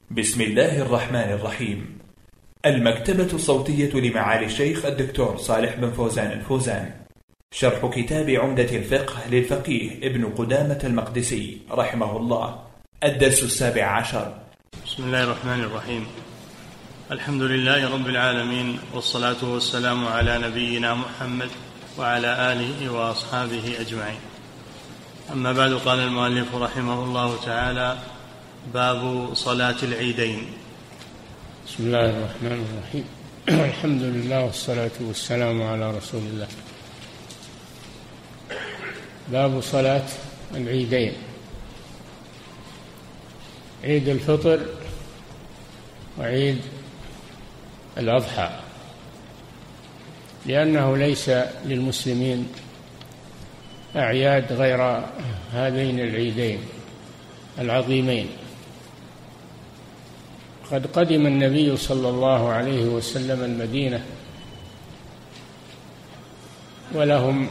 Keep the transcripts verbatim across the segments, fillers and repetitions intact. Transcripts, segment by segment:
بسم الله الرحمن الرحيم. المكتبة الصوتية لمعالي الشيخ الدكتور صالح بن فوزان الفوزان. شرح كتاب عمدة الفقه للفقيه ابن قدامة المقدسي رحمه الله. الدرس السابع عشر. بسم الله الرحمن الرحيم. الحمد لله رب العالمين، والصلاة والسلام على نبينا محمد وعلى آله وأصحابه أجمعين. أما بعد، قال المؤلف رحمه الله تعالى: باب صلاة العيدين. بسم الله الرحمن الرحيم. الحمد لله والصلاة والسلام على رسول الله. باب صلاة العيدين: عيد الفطر وعيد الأضحى، لأنه ليس للمسلمين أعياد غير هذين العيدين العظيمين. قد قدم النبي صلى الله عليه وسلم المدينة ولهم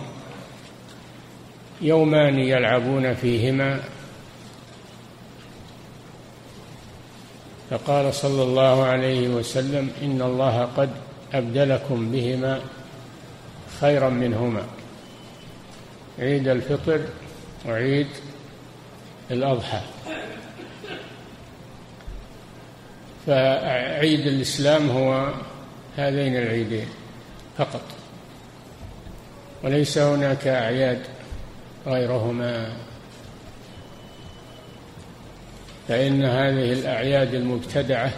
يومان يلعبون فيهما، فقال صلى الله عليه وسلم: إن الله قد أبدلكم بهما خيرا منهما، عيد الفطر وعيد الأضحى. فعيد الإسلام هو هذين العيدين فقط، وليس هناك أعياد غيرهما، فإن هذه الأعياد المبتدعة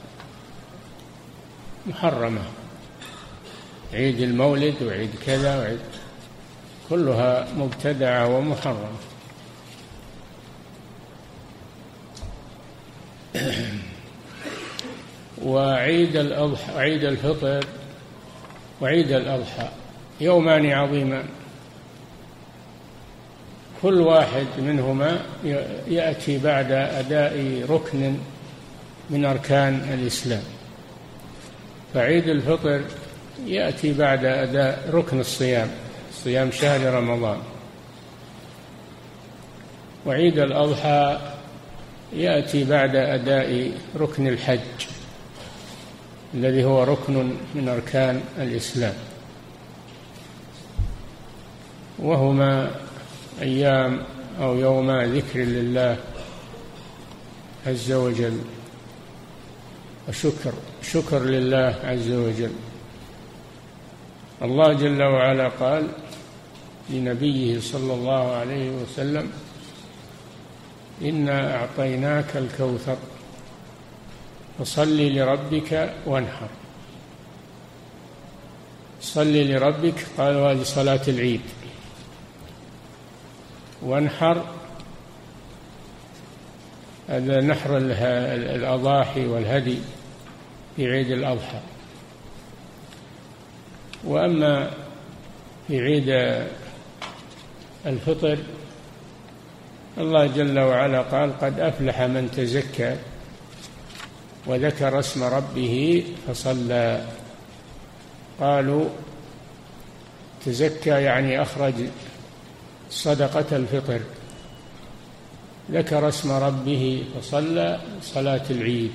محرمة، عيد المولد وعيد كذا وعيد، كلها مبتدعة ومحرمة. وعيد الأضحى وعيد الفطر وعيد الأضحى يومان عظيمان، كل واحد منهما يأتي بعد أداء ركن من أركان الإسلام. فعيد الفطر يأتي بعد أداء ركن الصيام، صيام شهر رمضان. وعيد الأضحى يأتي بعد أداء ركن الحج الذي هو ركن من أركان الإسلام، وهما أيام أو يوما ذكر لله عز وجل وشكر شكر لله عز وجل. الله جل وعلا قال لنبيه صلى الله عليه وسلم: إنا أعطيناك الكوثر فصل لربك وانحر. صل لربك، قالوا هذه صلاة العيد، وانحر هذا نحر الأضاحي والهدي في عيد الأضحى. وأما في عيد الفطر الله جل وعلا قال: قد أفلح من تزكى وذكر اسم ربه فصلى. قالوا تزكى يعني أخرج صدقة الفطر، ذكر اسم ربه فصلى صلاة العيد.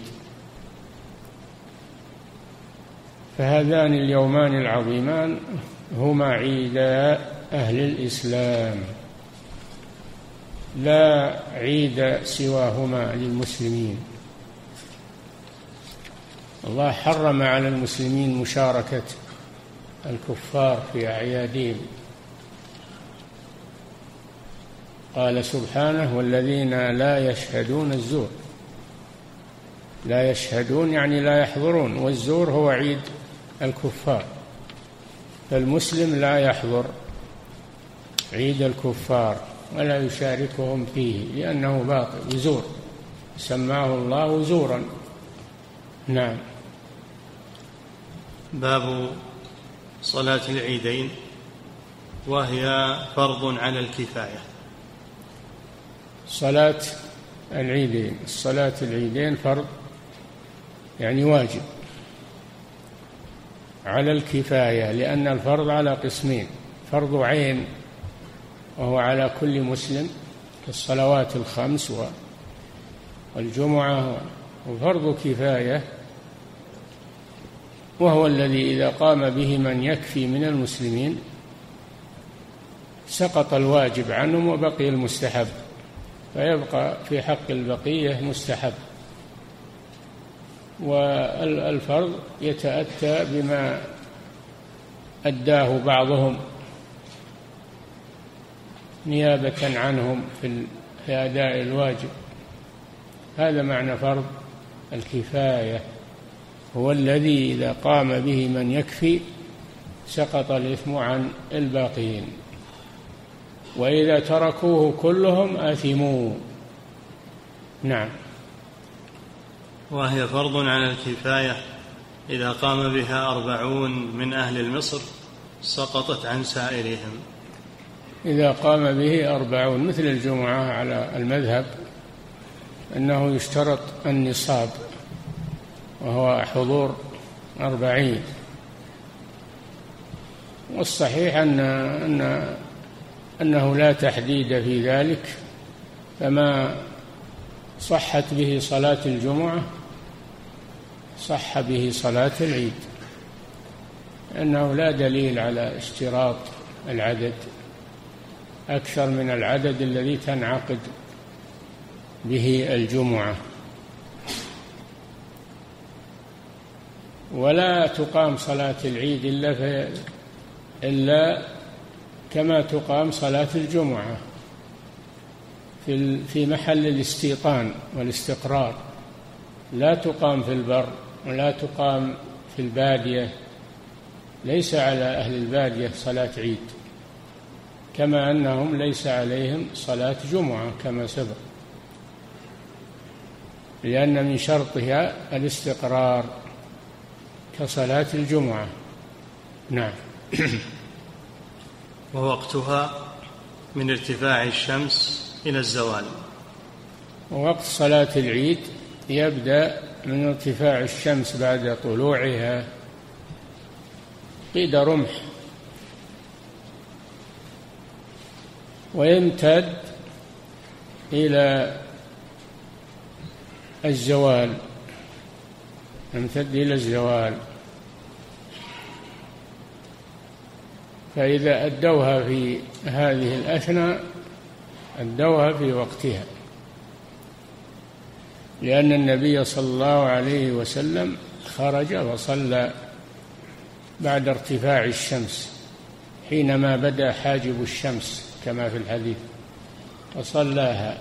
فهذان اليومان العظيمان هما عيدا أهل الإسلام، لا عيد سواهما للمسلمين. الله حرم على المسلمين مشاركة الكفار في أعيادهم، قال سبحانه: والذين لا يشهدون الزور. لا يشهدون يعني لا يحضرون، والزور هو عيد الكفار، فالمسلم لا يحضر عيد الكفار ولا يشاركهم فيه لأنه باطل زور، سماه الله زورا. نعم. باب صلاة العيدين، وهي فرض على الكفاية. صلاة العيدين الصلاة العيدين فرض يعني واجب على الكفاية، لأن الفرض على قسمين: فرض عين وهو على كل مسلم كالصلوات الخمس والجمعة وفرض كفاية وهو الذي إذا قام به من يكفي من المسلمين سقط الواجب عنهم وبقي المستحب، فيبقى في حق البقية مستحب. والفرض يتأتى بما أداه بعضهم نيابة عنهم في أداء الواجب. هذا معنى فرض الكفاية، هو الذي إذا قام به من يكفي سقط الإثم عن الباقين، وإذا تركوه كلهم آثموا. نعم. وهي فرض على الكفاية إذا قام بها أربعون من أهل مصر سقطت عن سائرهم. إذا قام به أربعون مثل الجمعة على المذهب أنه يشترط النصاب وهو حضور أربعين، والصحيح أن أن أنه لا تحديد في ذلك، فما صحت به صلاة الجمعة صح به صلاة العيد، لأنه لا دليل على اشتراط العدد أكثر من العدد الذي تنعقد به الجمعة. ولا تقام صلاة العيد إلا في إلا كما تقام صلاة الجمعة في في محل الاستيطان والاستقرار، لا تقام في البر ولا تقام في البادية. ليس على أهل البادية صلاة عيد، كما أنهم ليس عليهم صلاة جمعة كما سبق، لأن من شرطها الاستقرار كصلاة الجمعة. نعم. ووقتها من ارتفاع الشمس إلى الزوال. ووقت صلاة العيد يبدأ من ارتفاع الشمس بعد طلوعها قيد رمح، ويمتد إلى الزوال، يمتد إلى الزوال. فإذا أدوها في هذه الأثناء أدوها في وقتها، لأن النبي صلى الله عليه وسلم خرج وصلى بعد ارتفاع الشمس حينما بدأ حاجب الشمس كما في الحديث، وصلاها.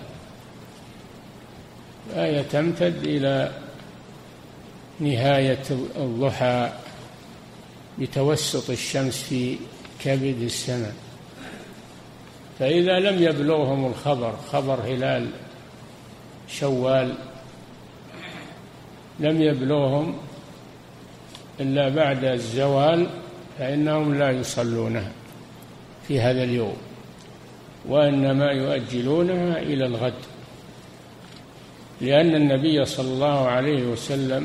آية تمتد إلى نهاية الضحى بتوسط الشمس في كبد السماء. فإذا لم يبلغهم الخبر خبر هلال شوال لم يبلغهم إلا بعد الزوال فإنهم لا يصلونها في هذا اليوم، وإنما يؤجلونها إلى الغد، لأن النبي صلى الله عليه وسلم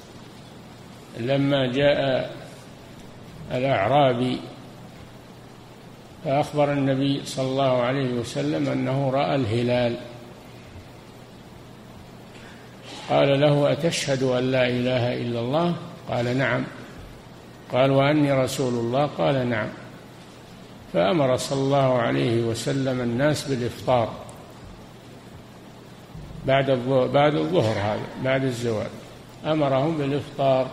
لما جاء الأعرابي فأخبر النبي صلى الله عليه وسلم أنه رأى الهلال، قال له: أتشهد أن لا إله إلا الله؟ قال: نعم. قال: وأني رسول الله؟ قال: نعم. فأمر صلى الله عليه وسلم الناس بالإفطار بعد بعد الظهر، هذا بعد الزوال، أمرهم بالإفطار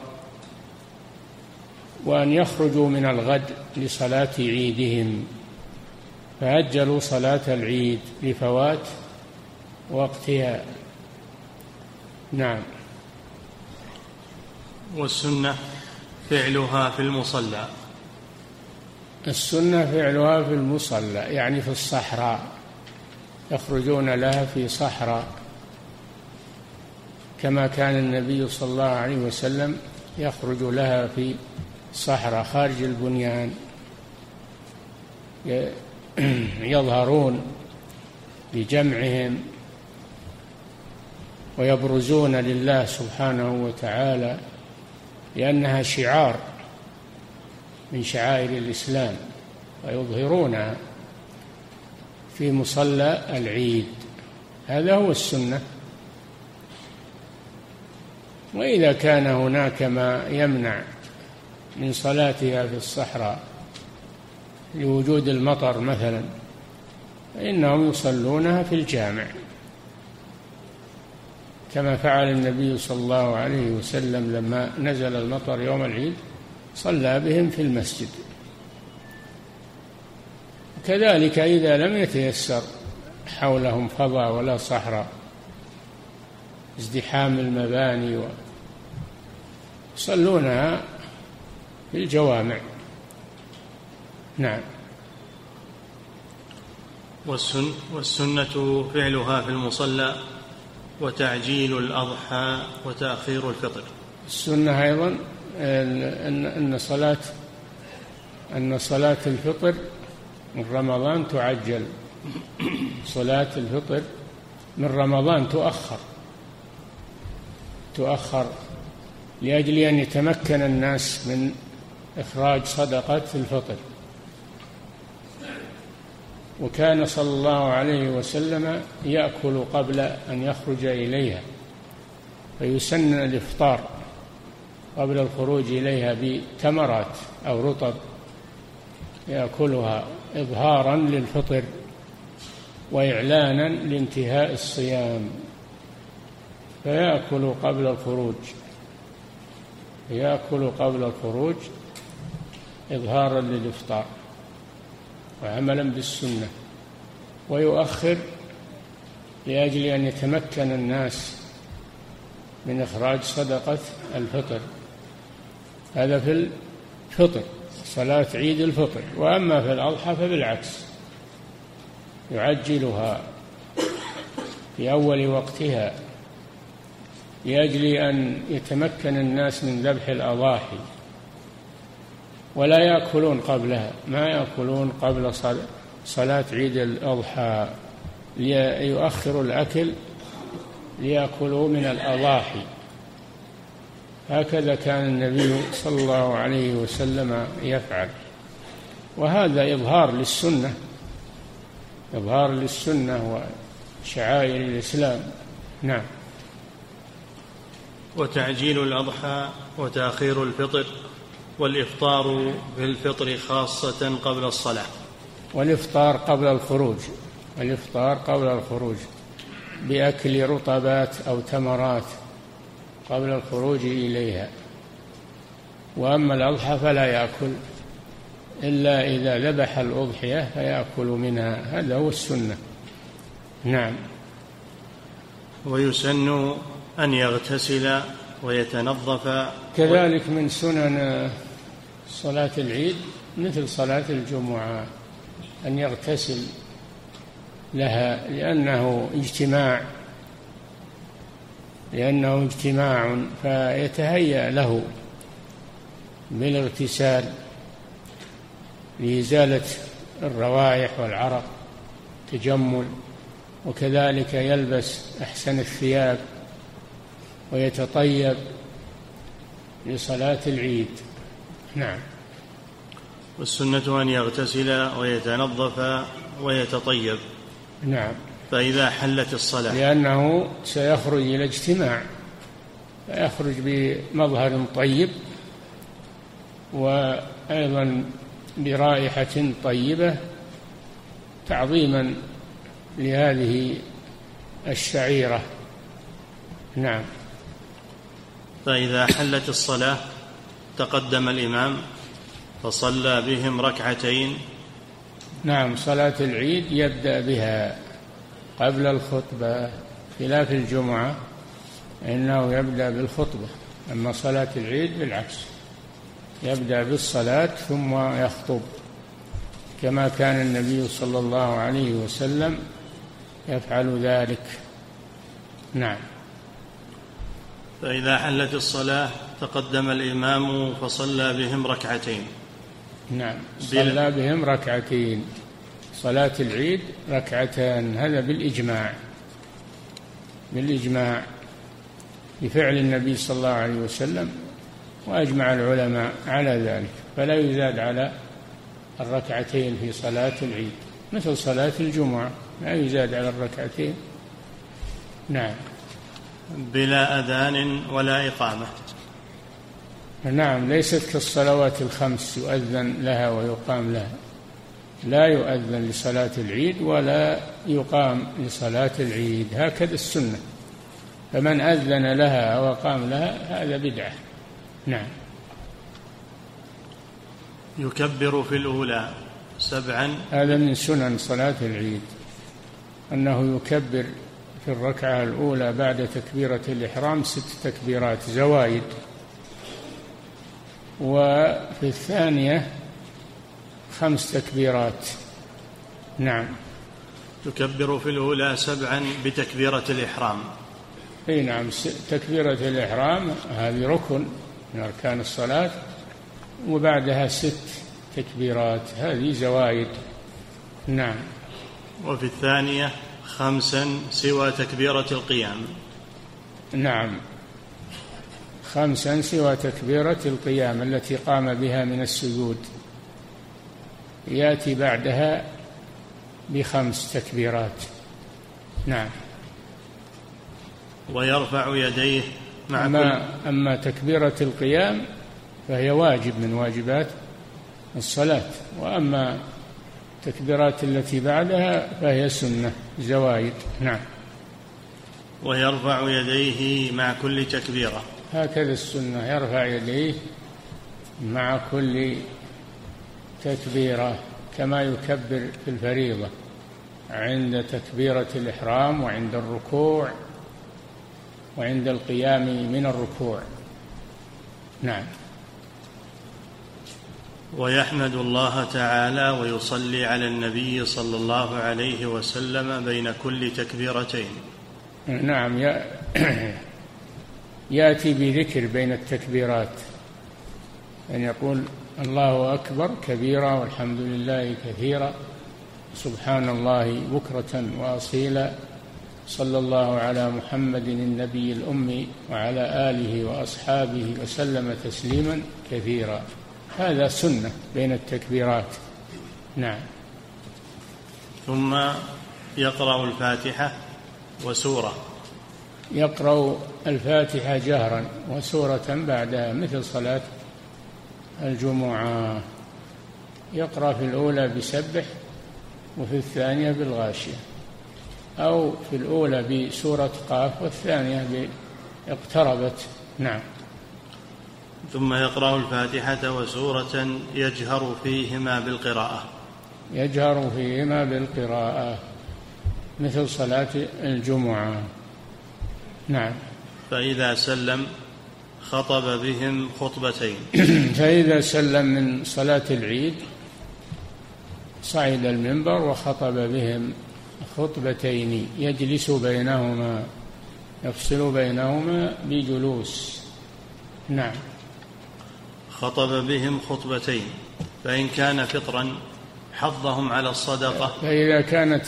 وأن يخرجوا من الغد لصلاة عيدهم، فأجلوا صلاة العيد لفوات وقتها. نعم. والسنة فعلها في المصلى. السنة فعلها في المصلى، يعني في الصحراء، يخرجون لها في صحراء، كما كان النبي صلى الله عليه وسلم يخرج لها في صحراء خارج البنيان، يظهرون بجمعهم ويبرزون لله سبحانه وتعالى، لأنها شعار من شعائر الإسلام، ويظهرونها في مصلى العيد. هذا هو السنة. وإذا كان هناك ما يمنع من صلاتها في الصحراء لوجود المطر مثلا فإنهم يصلونها في الجامع، كما فعل النبي صلى الله عليه وسلم لما نزل المطر يوم العيد صلى بهم في المسجد. كذلك إذا لم يتيسر حولهم فضاء ولا صحراء، ازدحام المباني، يصلونها في الجوامع. نعم. والسن والسنة فعلها في المصلى وتعجيل الأضحى وتأخير الفطر. السنة أيضا أن صلاة أن صلاة الفطر من رمضان تعجل، صلاة الفطر من رمضان تؤخر تؤخر لأجل أن يتمكن الناس من إخراج صدقة الفطر. وكان صلى الله عليه وسلم يأكل قبل أن يخرج إليها، فيسن الإفطار قبل الخروج إليها بتمرات أو رطب يأكلها إظهارا للفطر وإعلانا لانتهاء الصيام، فيأكل قبل الخروج يأكل قبل الخروج إظهارا للإفطار وعملا بالسنة، ويؤخر لأجل أن يتمكن الناس من إخراج صدقة الفطر. هذا في الفطر، صلاة عيد الفطر. وأما في الأضحى فبالعكس، يعجلها في أول وقتها لأجل أن يتمكن الناس من ذبح الأضاحي، ولا يأكلون قبلها، ما يأكلون قبل صلاة عيد الأضحى، ليؤخروا الأكل ليأكلوا من الأضاحي. هكذا كان النبي صلى الله عليه وسلم يفعل، وهذا إظهار للسنة إظهار للسنة وشعائر الإسلام. نعم. وتعجيل الأضحى وتأخير الفطر والإفطار بالفطر خاصة قبل الصلاة. والإفطار قبل الخروج الإفطار قبل الخروج بأكل رطبات أو تمرات قبل الخروج إليها. وأما الأضحى فلا يأكل إلا إذا ذبح الأضحية فيأكل منها، هذا هو السنة. نعم. ويسن أن يغتسل ويتنظف. كذلك من سنن صلاة العيد مثل صلاة الجمعة أن يغتسل لها، لأنه اجتماع لأنه اجتماع فيتهيأ له بالاغتسال لإزالة الروائح والعرق تجمل. وكذلك يلبس أحسن الثياب ويتطيب لصلاة العيد. نعم. والسنة أن يغتسل ويتنظف ويتطيب. نعم. فإذا حلت الصلاة، لأنه سيخرج إلى اجتماع، فيخرج بمظهر طيب وأيضا برائحة طيبة تعظيما لهذه الشعيرة. نعم. فإذا حلت الصلاة تقدم الإمام فصلى بهم ركعتين. نعم. صلاة العيد يبدأ بها قبل الخطبة، خلاف الجمعة إنه يبدأ بالخطبة، أما صلاة العيد بالعكس، يبدأ بالصلاة ثم يخطب، كما كان النبي صلى الله عليه وسلم يفعل ذلك. نعم. فإذا حلت الصلاة تقدم الإمام فصلى بهم ركعتين. نعم. صلى بهم ركعتين. صلاة العيد ركعتان، هذا بالإجماع بالإجماع بفعل النبي صلى الله عليه وسلم، وأجمع العلماء على ذلك، فلا يزاد على الركعتين في صلاة العيد، مثل صلاة الجمعة لا يزاد على الركعتين. نعم. بلا أذان ولا إقامة. نعم، ليست كالصلوات الخمس يؤذن لها ويقام لها، لا يؤذن لصلاة العيد ولا يقام لصلاة العيد، هكذا السنة. فمن أذن لها أو أقام لها هذا بدعة. نعم. يكبر في الأولى سبعا، هذا من سنن صلاة العيد أنه يكبر في الركعة الأولى بعد تكبيرة الإحرام ست تكبيرات زوايد، وفي الثانية خمس تكبيرات. نعم. يكبر في الأولى سبعا بتكبيرة الإحرام. أي نعم، تكبيرة الإحرام هذه ركن من أركان الصلاة، وبعدها ست تكبيرات هذه زوايد. نعم. وفي الثانية خمسا سوى تكبيرة القيام. نعم، خمسا سوى تكبيرة القيام التي قام بها من السجود، يأتي بعدها بخمس تكبيرات. نعم. ويرفع يديه مع أما, كل أما تكبيرة القيام فهي واجب من واجبات الصلاة، وأما التكبيرات التي بعدها فهي سنة زوايد. نعم. ويرفع يديه مع كل تكبيرة، هكذا السنة، يرفع يديه مع كل تكبيرة كما يكبر في الفريضة عند تكبيرة الإحرام وعند الركوع وعند القيام من الركوع. نعم. ويحمد الله تعالى ويصلي على النبي صلى الله عليه وسلم بين كل تكبيرتين. نعم، يأتي بذكر بين التكبيرات، أن يقول الله أكبر كبيرا والحمد لله كثيرا سبحان الله بكرة وأصيلا صلى الله على محمد النبي الأمي وعلى آله وأصحابه وسلم تسليما كثيرا. هذا سنة بين التكبيرات. نعم. ثم يقرأ الفاتحة وسورة. يقرأ الفاتحة جهرا وسورة بعدها مثل صلاة الجمعة. يقرأ في الأولى بسبح وفي الثانية بالغاشية، أو في الأولى بسورة قاف والثانية باقتربت. نعم. ثم يقرأ الفاتحة وسورة يجهر فيهما بالقراءة. يجهر فيهما بالقراءة مثل صلاة الجمعة. نعم. فإذا سلم خطب بهم خطبتين. فإذا سلم من صلاة العيد صعد المنبر وخطب بهم خطبتين يجلس بينهما، يفصل بينهما بجلوس. نعم. خطب بهم خطبتين، فإن كان فطرا حضهم على الصدقة. فإذا كانت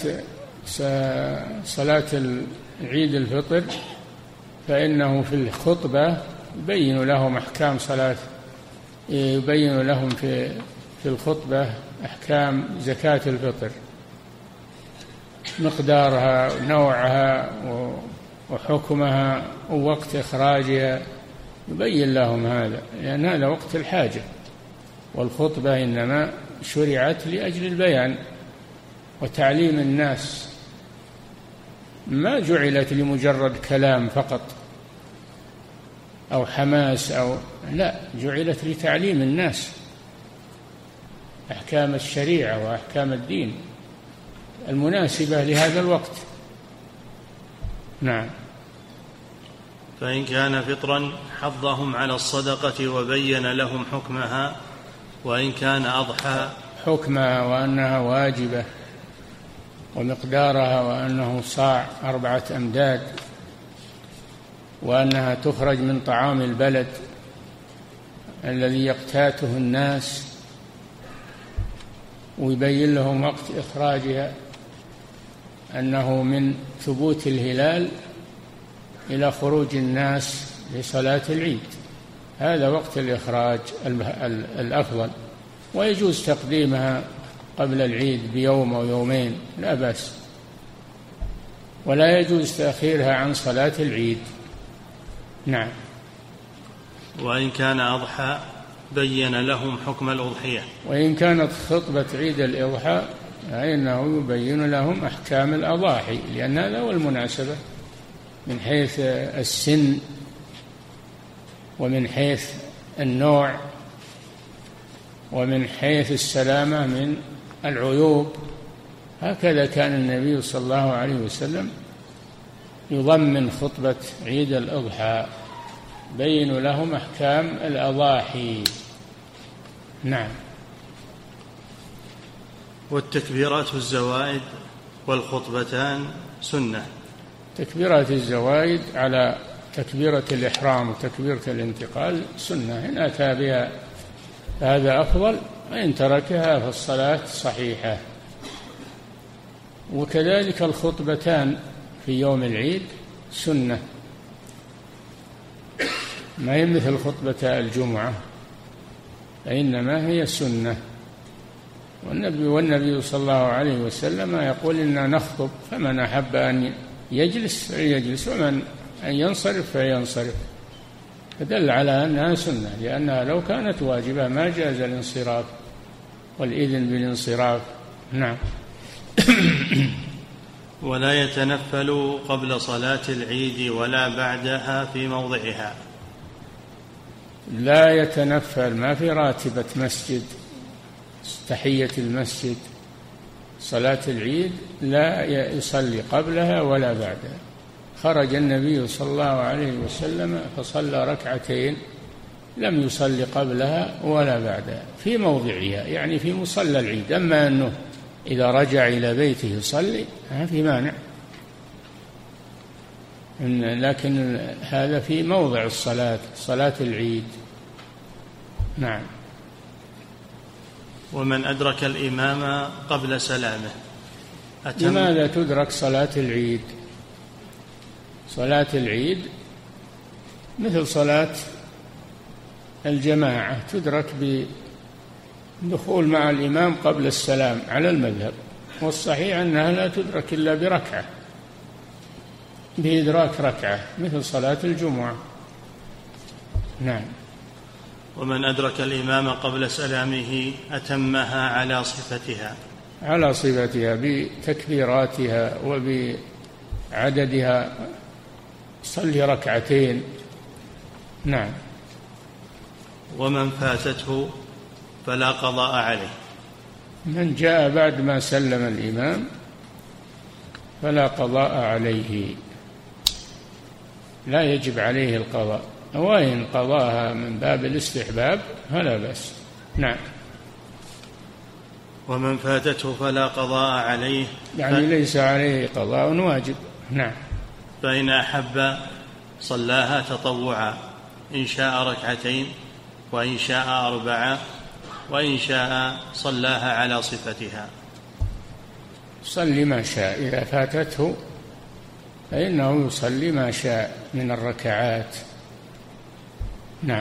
صلاة العيد الفطر فإنه في الخطبة يبين لهم أحكام صلاة، يبين لهم في في الخطبة أحكام زكاة الفطر، مقدارها نوعها وحكمها ووقت إخراجها، يبين لهم هذا، لأن هذا وقت الحاجة، والخطبة إنما شرعت لأجل البيان وتعليم الناس، ما جعلت لمجرد كلام فقط أو حماس أو لا، جعلت لتعليم الناس أحكام الشريعة وأحكام الدين المناسبة لهذا الوقت. نعم. فإن كان فطرا حضهم على الصدقة وبين لهم حكمها، وإن كان أضحى حكمها وأنها واجبة ومقدارها وأنه صاع أربعة أمداد وأنها تخرج من طعام البلد الذي يقتاته الناس، ويبين لهم وقت إخراجها أنه من ثبوت الهلال إلى خروج الناس لصلاة العيد، هذا وقت الإخراج الأفضل، ويجوز تقديمها قبل العيد بيوم أو يومين لا بأس، ولا يجوز تأخيرها عن صلاة العيد. نعم. وإن كان أضحى بين لهم حكم الأضحية. وإن كانت خطبة عيد الأضحى فإنه يبين لهم أحكام الأضاحي، لأن هذا هو المناسبة من حيث السن ومن حيث النوع ومن حيث السلامة من العيوب. هكذا كان النبي صلى الله عليه وسلم يضمن خطبة عيد الأضحى، بين لهم أحكام الأضاحي. نعم. والتكبيرات الزوائد والخطبتان سنة. تكبيرات الزوائد على تكبيرة الإحرام وتكبيرة الانتقال سنة، إن أتى بها هذا أفضل، وإن تركها فالصلاة صحيحة. وكذلك الخطبتان في يوم العيد سنة، ما هي مثل خطبة الجمعة، فإنما هي سنة. والنبي والنبي صلى الله عليه وسلم يقول إننا نخطب، فمن أحب أن يجلس فيجلس ومن أن ينصرف فينصرف، فدل على أنها سنة، لأنها لو كانت واجبة ما جاز الانصراف والإذن بالانصراف. نعم. ولا يتنفل قبل صلاة العيد ولا بعدها في موضعها. لا يتنفل، ما في راتبة مسجد تحية المسجد. صلاة العيد لا يصلي قبلها ولا بعدها. خرج النبي صلى الله عليه وسلم فصلى ركعتين، لم يصلي قبلها ولا بعدها في موضعها، يعني في مصلى العيد. أما أنه إذا رجع إلى بيته يصلي ما في مانع، لكن هذا في موضع الصلاة، صلاة العيد. نعم. ومن أدرك الإمام قبل سلامه أتم. لماذا تدرك صلاة العيد؟ صلاة العيد مثل صلاة الجماعة، تدرك بدخول مع الإمام قبل السلام على المذهب، والصحيح أنها لا تدرك إلا بركعة، بإدراك ركعة مثل صلاة الجمعة. نعم. ومن أدرك الإمام قبل سلامه أتمها على صفتها. على صفتها بتكبيراتها وبعددها، صلي ركعتين. نعم. ومن فاتته فلا قضاء عليه. من جاء بعد ما سلم الإمام فلا قضاء عليه، لا يجب عليه القضاء، وإن قضاها من باب الاستحباب فلا بأس. نعم. ومن فاتته فلا قضاء عليه، يعني ف... ليس عليه قضاء واجب. نعم. فإن أحب صلاها تطوعا، إن شاء ركعتين وإن شاء أربعة وإن شاء صلاها على صفتها. صلي ما شاء، إذا فاتته فإنه يصلي ما شاء من الركعات. نعم.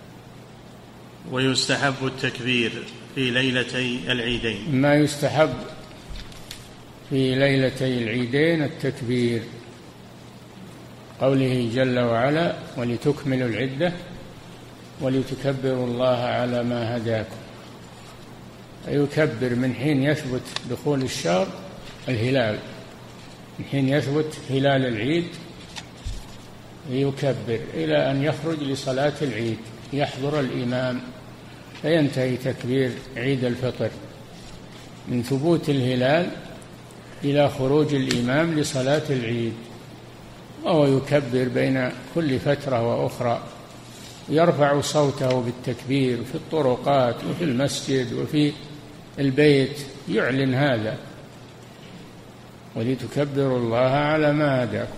ويستحب التكبير في ليلتي العيدين. ما يستحب في ليلتي العيدين التكبير، قوله جل وعلا: ولتكملوا العدة ولتكبروا الله على ما هداكم. يكبر من حين يثبت دخول الشهر الهلال، من حين يثبت هلال العيد يكبر إلى أن يخرج لصلاة العيد، يحضر الإمام فينتهي تكبير عيد الفطر، من ثبوت الهلال إلى خروج الإمام لصلاة العيد، وهو يكبر بين كل فترة وأخرى، يرفع صوته بالتكبير في الطرقات وفي المسجد وفي البيت، يعلن هذا: ولتكبروا الله على ما هداكم.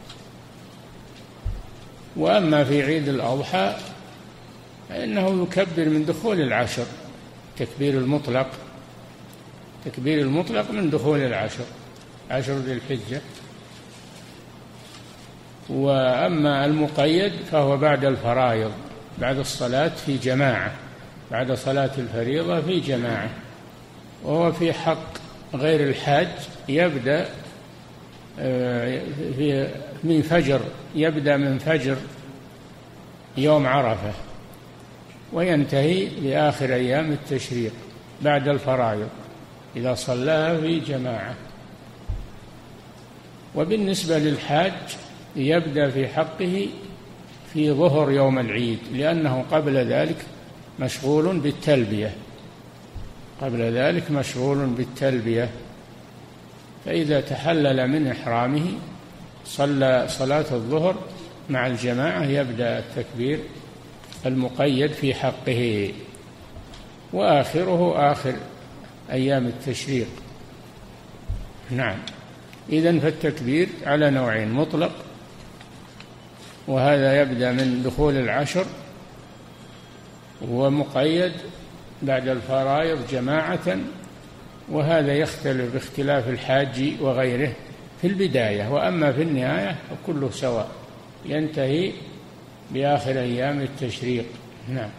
وأما في عيد الأضحى فإنه يكبر من دخول العشر، تكبير المطلق، تكبير المطلق من دخول العشر، عشر ذي الحجة. وأما المقيد فهو بعد الفرائض، بعد الصلاة في جماعة، بعد صلاة الفريضة في جماعة. وهو في حق غير الحاج يبدأ في من فجر، يبدأ من فجر يوم عرفة، وينتهي لآخر أيام التشريق بعد الفرائض إذا صلاها في جماعة. وبالنسبة للحاج يبدأ في حقه في ظهر يوم العيد، لأنه قبل ذلك مشغول بالتلبية قبل ذلك مشغول بالتلبية فإذا تحلل من إحرامه صلى صلاة الظهر مع الجماعة يبدأ التكبير المقيد في حقه، وآخره آخر أيام التشريق. نعم. إذن فالتكبير على نوعين: مطلق، وهذا يبدأ من دخول العشر، ومقيد بعد الفرائض جماعة، وهذا يختلف باختلاف الحاج وغيره في البداية، وأما في النهاية فكله سواء، ينتهي بآخر أيام التشريق. نعم.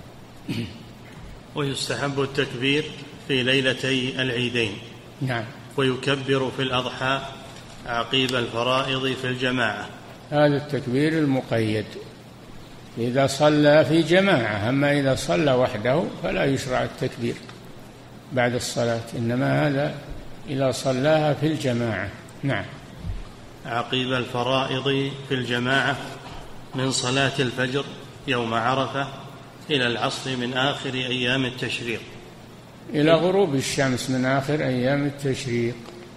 ويستحب التكبير في ليلتي العيدين. نعم. ويكبر في الأضحى عقيب الفرائض في الجماعة. هذا التكبير المقيد إذا صلى في جماعة، أما إذا صلى وحده فلا يشرع التكبير بعد الصلاة، إنما هذا إذا صلاها في الجماعة. نعم. عقيب الفرائض في الجماعة من صلاة الفجر يوم عرفة إلى العصر من آخر أيام التشريق، إلى غروب الشمس من آخر أيام التشريق.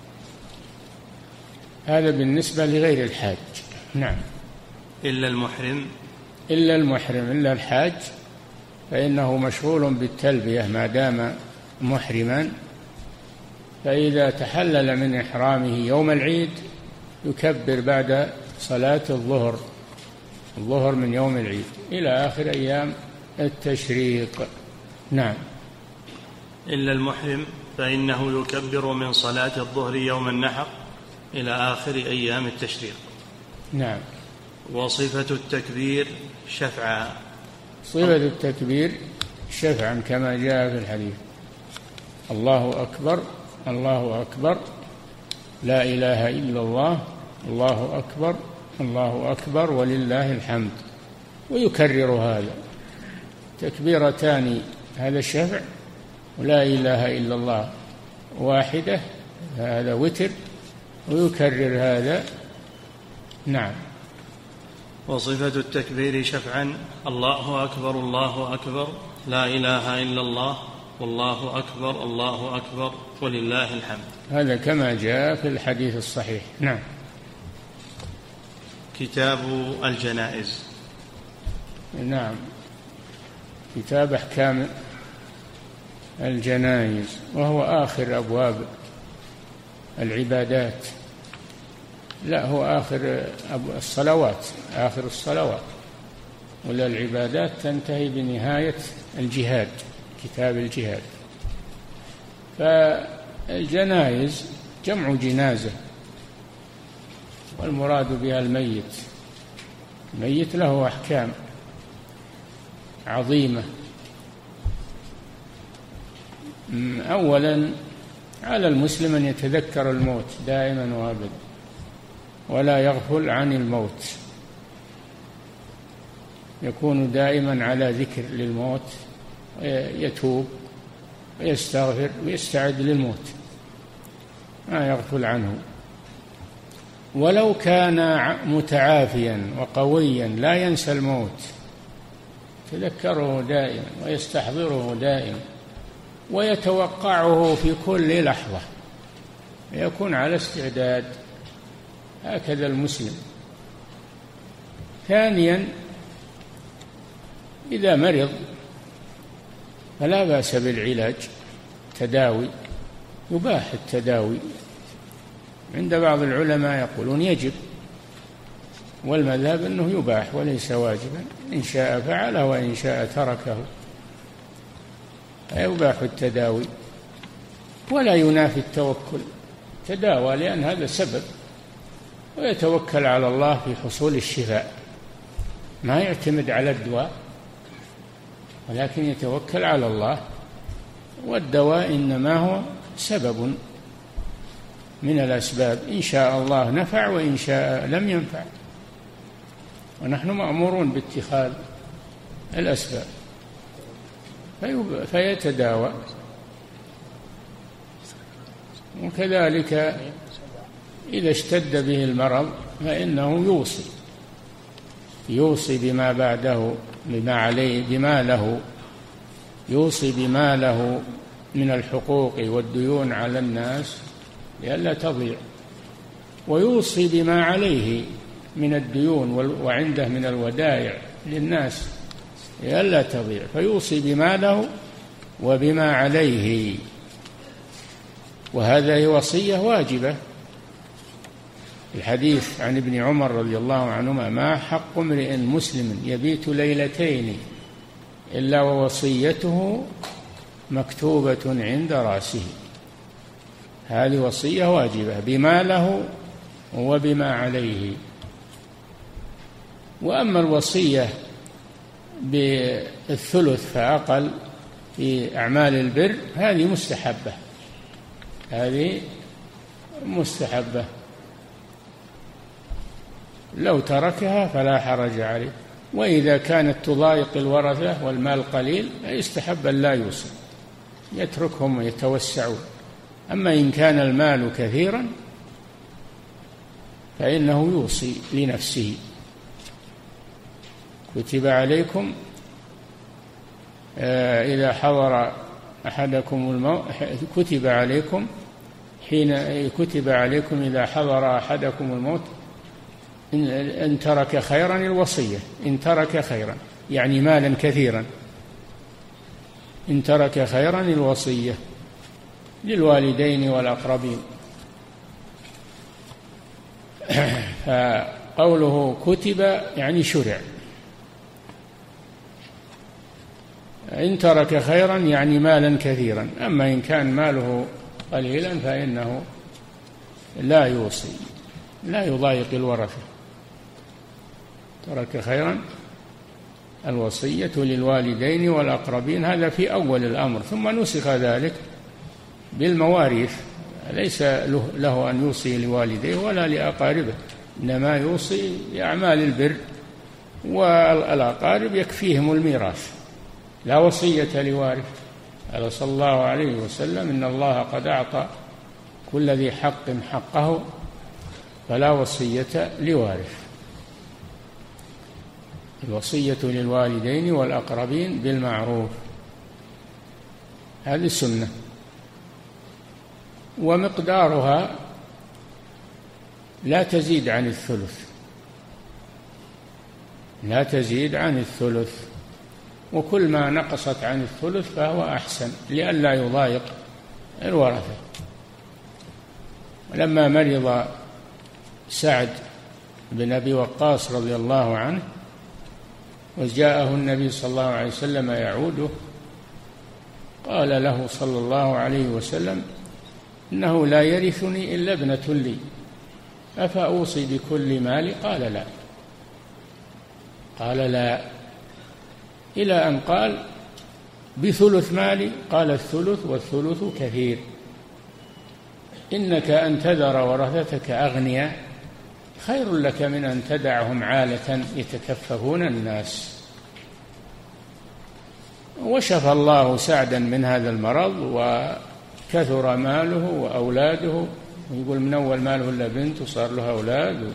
هذا بالنسبة لغير الحاج. نعم. إلا المحرم إلا المحرم إلا الحاج فإنه مشغول بالتلبية ما دام محرما، فإذا تحلل من إحرامه يوم العيد يكبر بعد صلاة الظهر الظهر من يوم العيد إلى آخر أيام التشريق. نعم. إلا المحرم فإنه يكبر من صلاة الظهر يوم النحر إلى آخر أيام التشريق. نعم. وصفة التكبير شفعا. صفة التكبير شفعا كما جاء في الحديث: الله أكبر الله أكبر لا إله إلا الله الله أكبر الله أكبر ولله الحمد، ويكرر هذا تكبيرتان، هذا الشفع، ولا إله إلا الله واحدة، هذا وتر، ويكرر هذا. نعم. وصفة التكبير شفعا: الله أكبر الله أكبر لا إله إلا الله والله أكبر الله أكبر ولله الحمد. هذا كما جاء في الحديث الصحيح. نعم. كتاب الجنائز. نعم. كتاب أحكام الجنائز، وهو آخر أبواب العبادات، لا هو آخر الصلوات، آخر الصلوات، ولا العبادات تنتهي بنهاية الجهاد، كتاب الجهاد. فالجنائز جمع جنازة، والمراد بها الميت. الميت له أحكام عظيمة. أولا على المسلم أن يتذكر الموت دائما وأبدا، ولا يغفل عن الموت، يكون دائما على ذكر للموت، يتوب ويستغفر ويستعد للموت، ما يغفل عنه. ولو كان متعافيا وقويا لا ينسى الموت، يتذكره دائما ويستحضره دائما ويتوقعه في كل لحظة، يكون على استعداد. هكذا المسلم. ثانيا إذا مرض فلا بأس بالعلاج، تداوي، يباح التداوي. عند بعض العلماء يقولون يجب، والمذهب أنه يباح وليس واجبا، إن شاء فعله وإن شاء تركه، يباح التداوي ولا ينافي التوكل. تداوى لأن هذا سبب، ويتوكل على الله في حصول الشفاء، ما يعتمد على الدواء ولكن يتوكل على الله، والدواء إنما هو سبب من الأسباب، إن شاء الله نفع وإن شاء لم ينفع. ونحن مأمورون باتخاذ الأسباب فيتداوى. وكذلك إذا اشتد به المرض فإنه يوصي يوصي بما بعده بما عليه بما له يوصي بما له من الحقوق والديون على الناس لئلا تضيع، ويوصي بما عليه من الديون وعنده من الودائع للناس لئلا تضيع، فيوصي بما له وبما عليه. وهذه وصية واجبة. الحديث عن ابن عمر رضي الله عنهما: ما حق امرئ مسلم يبيت ليلتين إلا ووصيته مكتوبة عند رأسه. هذه وصية واجبة بما له وبما عليه. وأما الوصية بالثلث فأقل في أعمال البر هذه مستحبة هذه مستحبة لو تركها فلا حرج عليه. وإذا كانت تضايق الورثة والمال قليل يستحب أن لا يوصي، يتركهم ويتوسعون. أما إن كان المال كثيرا فإنه يوصي لنفسه. كتب عليكم إذا حضر أحدكم الموت كتب عليكم حين كتب عليكم إذا حضر أحدكم الموت إن ترك خيرا الوصية إن ترك خيرا يعني مالا كثيرا إن ترك خيرا الوصية للوالدين والأقربين. فقوله كتب يعني شرع. إن ترك خيرا يعني مالا كثيرا. أما إن كان ماله قليلا فإنه لا يوصي لا يضايق الورثة. ترك خيرا الوصية للوالدين والأقربين، هذا في أول الأمر، ثم نسخ ذلك بالمواريث. ليس له أن يوصي لوالديه ولا لأقاربه، إنما يوصي لأعمال البر، والأقارب يكفيهم الميراث، لا وصية لوارث. قال صلى الله عليه وسلم: إن الله قد أعطى كل ذي حق حقه فلا وصية لوارث. الوصية للوالدين والأقربين بالمعروف، هذه السنة. ومقدارها لا تزيد عن الثلث لا تزيد عن الثلث وكل ما نقصت عن الثلث فهو أحسن لئلا يضايق الورثة. لما مرض سعد بن أبي وقاص رضي الله عنه وجاءه النبي صلى الله عليه وسلم يعوده، قال له صلى الله عليه وسلم: إنه لا يرثني إلا ابنة لي أفأوصي بكل مالي؟ قال لا قال لا إلى أن قال: بثلث مالي؟ قال: الثلث والثلث كثير. إنك أن تذر ورثتك أغنياء خير لك من أن تدعهم عالة يتكففون الناس. وشفى الله سعدا من هذا المرض وكثر ماله وأولاده، ويقول من أول ماله إلا بنت وصار له أولاد.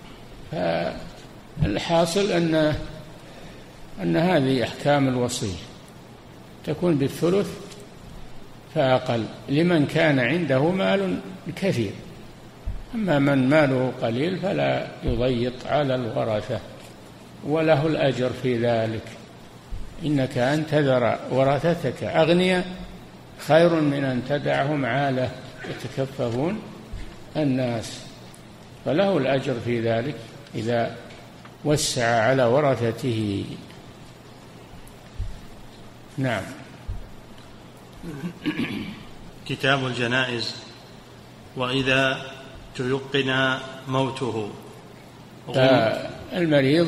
فالحاصل أن أن هذه أحكام الوصية تكون بالثلث فأقل لمن كان عنده مال كثير. أما من ماله قليل فلا يضيق على الورثة وله الأجر في ذلك. إنك أن تذر ورثتك أغنياء خير من أن تدعهم عالة يتكففون الناس، فله الأجر في ذلك إذا وسع على ورثته. نعم. كتاب الجنائز. وإذا تيقن موته المريض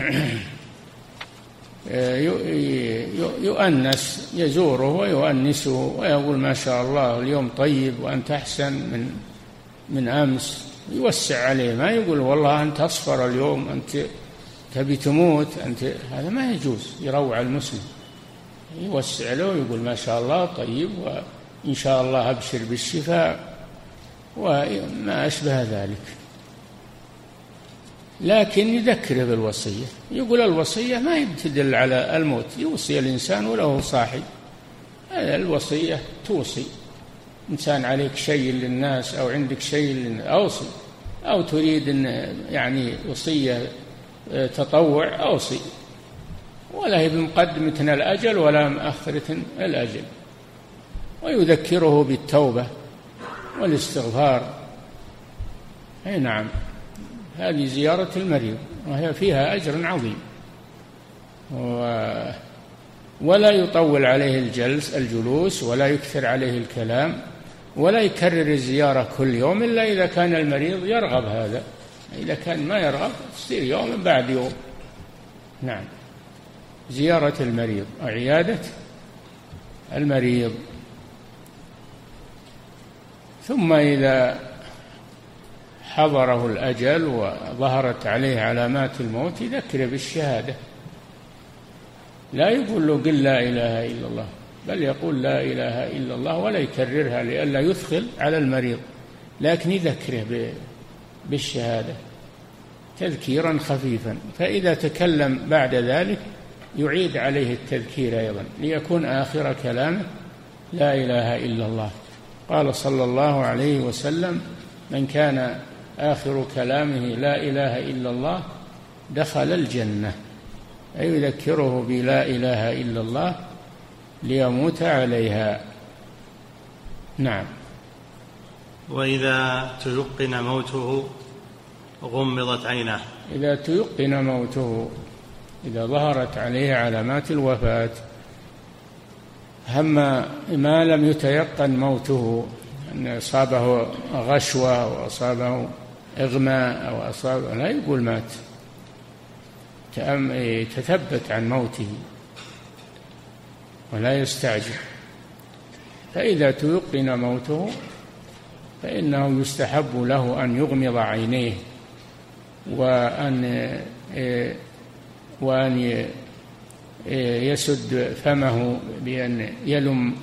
يؤنس، يزوره ويؤنسه ويقول: ما شاء الله اليوم طيب وأنت أحسن من من أمس، يوسع عليه، ما يقول: والله أنت أصفر اليوم، أنت تبي تموت أنت، هذا ما يجوز. يروع المسلم، يوسع له ويقول ما شاء الله طيب وإن شاء الله أبشر بالشفاء وما أشبه ذلك، لكن يذكره بالوصية. يقول الوصية ما تدل على الموت، يوصي الإنسان وله صاحب، هذا الوصية توصي. إنسان عليك شيء للناس أو عندك شيء أوصي، أو تريد أن يعني وصية تطوع أوصي، ولا هي بمقدمة الأجل ولا مؤخرة الأجل. ويذكره بالتوبة والاستغفار. أي نعم، هذه زيارة المريض وهي فيها أجر عظيم. ولا يطول عليه الجلس الجلوس، ولا يكثر عليه الكلام، ولا يكرر الزيارة كل يوم إلا إذا كان المريض يرغب هذا. إذا كان ما يرغب تصير يوم بعد يوم. نعم، زيارة المريض، عيادة المريض. ثم إذا حضره الأجل وظهرت عليه علامات الموت يذكر بالشهادة. لا يقول له قل لا إله إلا الله، بل يقول لا إله إلا الله ولا يكررها لئلا يثقل على المريض، لكن يذكره بالشهادة تذكيرا خفيفا. فإذا تكلم بعد ذلك يعيد عليه التذكير أيضا ليكون آخر كلامه لا إله إلا الله. قال صلى الله عليه وسلم: من كان آخر كلامه لا إله إلا الله دخل الجنة. أي يذكره بلا إله إلا الله ليموت عليها. نعم. وإذا تيقن موته غمضت عيناه. إذا تيقن موته، إذا ظهرت عليه علامات الوفاة، أما ما لم يتيقن موته، أن أصابه غشوة وأصابه إغماء أو أصابه، لا يقول مات، يتثبت عن موته ولا يستعجل. فإذا تيقن موته فإنه يستحب له أن يغمض عينيه وأن وأن يسد فمه بأن يلم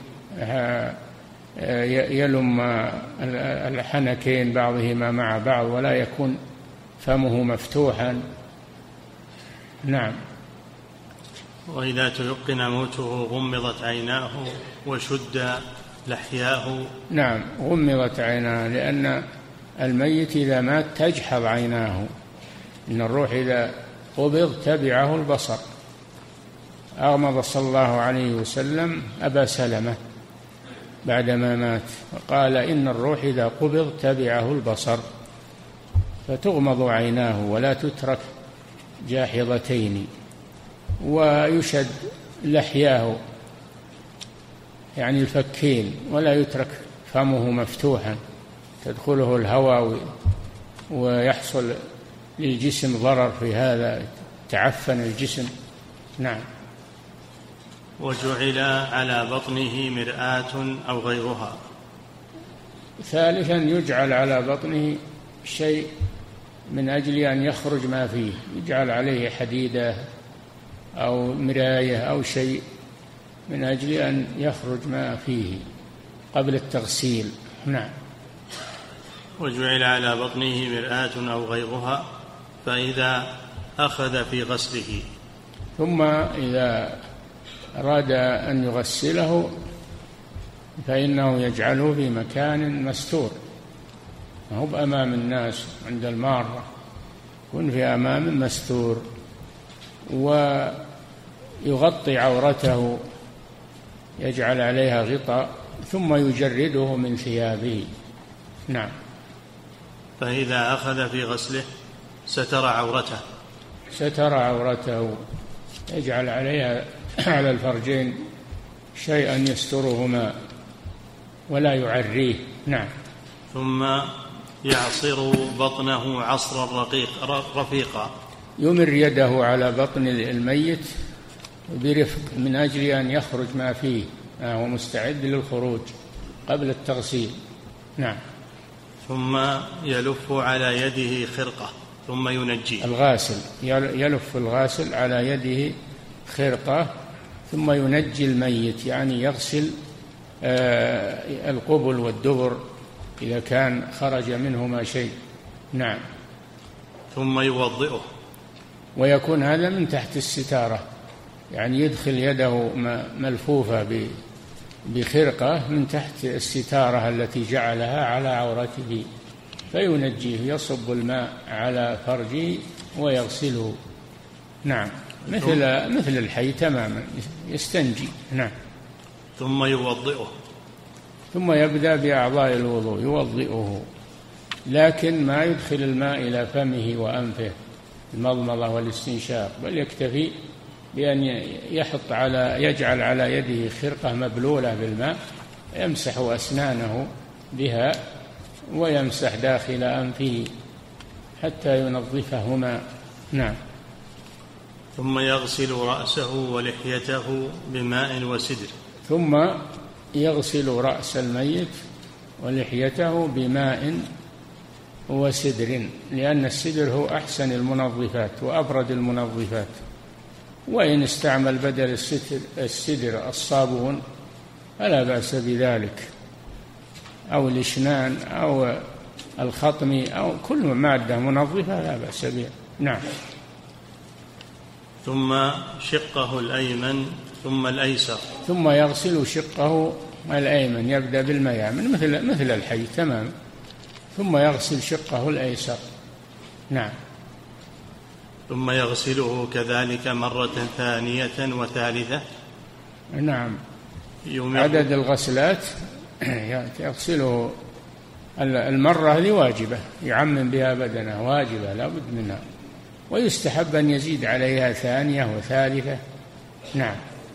يلم الحنكين بعضهما مع بعض ولا يكون فمه مفتوحا. نعم. وإذا تيقن موته غمضت عيناه وشد لحياه. نعم، غمضت عيناه، لأن الميت إذا مات تجحظ عيناه. إن الروح إذا قبض تبعه البصر. أغمض صلى الله عليه وسلم أبا سلمة بعدما مات، وقال: إن الروح إذا قبض تبعه البصر. فتغمض عيناه ولا تترك جاحظتين، ويشد لحياه يعني الفكين، ولا يترك فمه مفتوحا تدخله الهواء ويحصل للجسم ضرر في هذا، تعفن الجسم. نعم. وجعل على بطنه مرآة أو غيرها. ثالثا يجعل على بطنه شيء من أجل أن يخرج ما فيه، يجعل عليه حديدة أو مراية أو شيء من أجل أن يخرج ما فيه قبل التغسيل. نعم. وجعل على بطنه مرآة أو غيرها، فإذا أخذ في غسله. ثم إذا أراد أن يغسله فإنه يجعله في مكان مستور، ما هو بأمام الناس عند المارة، يكون في أمام مستور، ويغطي عورته، يجعل عليها غطاء، ثم يجرده من ثيابه. نعم. فإذا أخذ في غسله ستر عورته. ستر عورته، يجعل عليها على الفرجين شيئا يسترهما ولا يعريه. نعم. ثم يعصر بطنه عصرا رقيق رفيقا. يمر يده على بطن الميت برفق من أجل أن يخرج ما فيه، هو مستعد للخروج قبل التغسيل. نعم. ثم يلف على يده خرقة. ثم ينجيه. الغاسل يلف الغاسل على يده خرقة ثم ينجي الميت، يعني يغسل القبل والدبر إذا كان خرج منهما شيء. نعم. ثم يوضئه، ويكون هذا من تحت الستارة، يعني يدخل يده ملفوفة بخرقة من تحت الستارة التي جعلها على عورته، فينجيه، يصب الماء على فرجه ويغسله. نعم، مثل مثل الحي تماما، يستنجي. نعم. ثم يوضئه، ثم يبدأ بأعضاء الوضوء يوضئه، لكن ما يدخل الماء إلى فمه وأنفه المضمضة والاستنشاق، بل يكتفي بأن يحط على يجعل على يده خرقة مبلولة بالماء، يمسح أسنانه بها ويمسح داخل أنفه حتى ينظفهما. نعم. ثم يغسل رأسه ولحيته بماء وسدر. ثم يغسل رأس الميت ولحيته بماء وسدر، لأن السدر هو أحسن المنظفات وأبرد المنظفات، وإن استعمل بدل السدر الصابون فلا بأس بذلك، أو الإشنان أو الخطم أو كل مادة منظفة لا بأس بها. نعم. ثم شقه الأيمن ثم الأيسر. ثم يغسل شقه الأيمن، يبدأ بالميامن مثل مثل الحي تمام، ثم يغسل شقه الأيسر. نعم. ثم يغسله كذلك مرة ثانية وثالثة. نعم. عدد الغسلات يغسله المرة هذه واجبة، يعمم بها بدنه، واجبة لا بد منها، ويستحب أن يزيد عليها ثانية وثالثة. نعم.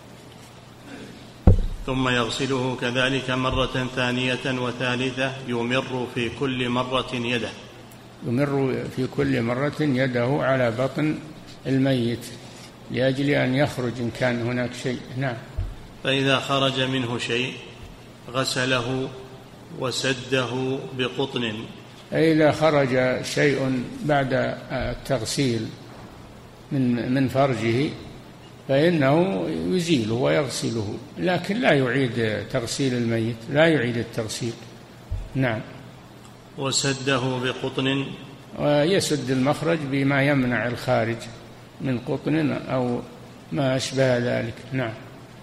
ثم يغسله كذلك مرة ثانية وثالثة، يمر في كل مرة يده. يمر في كل مرة يده على بطن الميت لأجل أن يخرج إن كان هناك شيء. نعم. فإذا خرج منه شيء غسله وسده بقطن. إذا خرج شيء بعد التغسيل من من فرجه فإنه يزيله ويغسله، لكن لا يعيد تغسيل الميت، لا يعيد التغسيل. نعم. وسده بقطن، ويسد المخرج بما يمنع الخارج من قطن أو ما أشبه ذلك. نعم.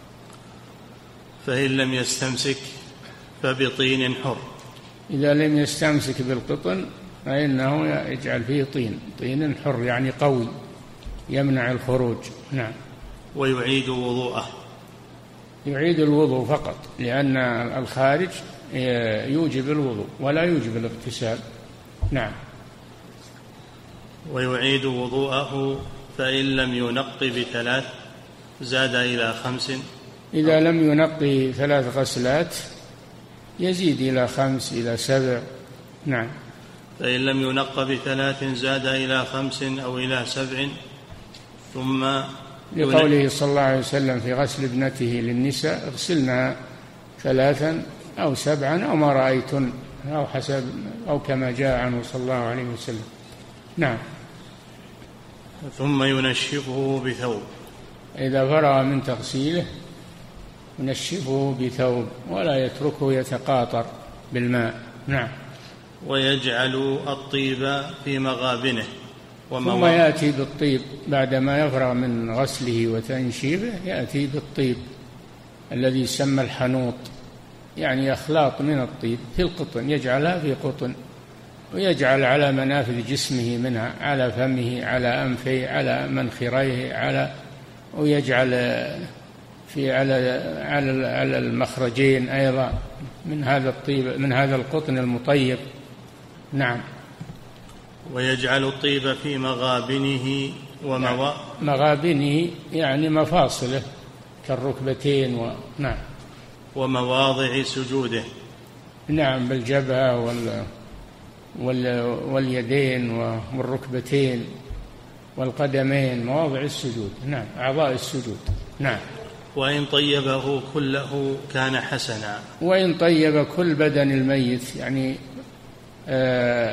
فإن لم يستمسك فبطين حر. إذا لم يستمسك بالقطن فإنه يجعل فيه طين، طين حر يعني قوي يمنع الخروج. نعم. ويعيد وضوءه. يعيد الوضوء فقط، لأن الخارج يوجب الوضوء ولا يوجب الاغتسال. نعم. ويعيد وضوءه فإن لم ينق بثلاث زاد إلى خمس. إذا لم ينقي ثلاث غسلات يزيد إلى خمس إلى سبع. نعم. فإن لم ينق بثلاث زاد إلى خمس أو إلى سبع. ثم لقوله صلى الله عليه وسلم في غسل ابنته للنساء: اغسلنا ثلاثا أو سبعا أو ما رأيتن، أو حسب أو كما جاء عنه صلى الله عليه وسلم. نعم. ثم ينشفه بثوب. إذا فرغ من تغسيله ينشفه بثوب ولا يتركه يتقاطر بالماء. نعم. ويجعل الطيب في مغابنه. ثم يأتي بالطيب بعدما يفرغ من غسله وتنشيفه، يأتي بالطيب الذي يسمى الحنوط، يعني أخلاط من الطيب في القطن، يجعلها في قطن ويجعل على منافذ جسمه منها، على فمه، على أنفه، على منخريه، على ويجعل في على على على المخرجين أيضا من هذا الطيب، من هذا القطن المطيب. نعم. ويجعل الطيب في مغابنه وموا مغابنه يعني مفاصله كالركبتين و... نعم. ومواضع سجوده. نعم، بالجبهة وال... وال... واليدين والركبتين والقدمين، مواضع السجود. نعم، أعضاء السجود. نعم. وإن طيبه كله كان حسنا. وإن طيب كل بدن الميت، يعني آه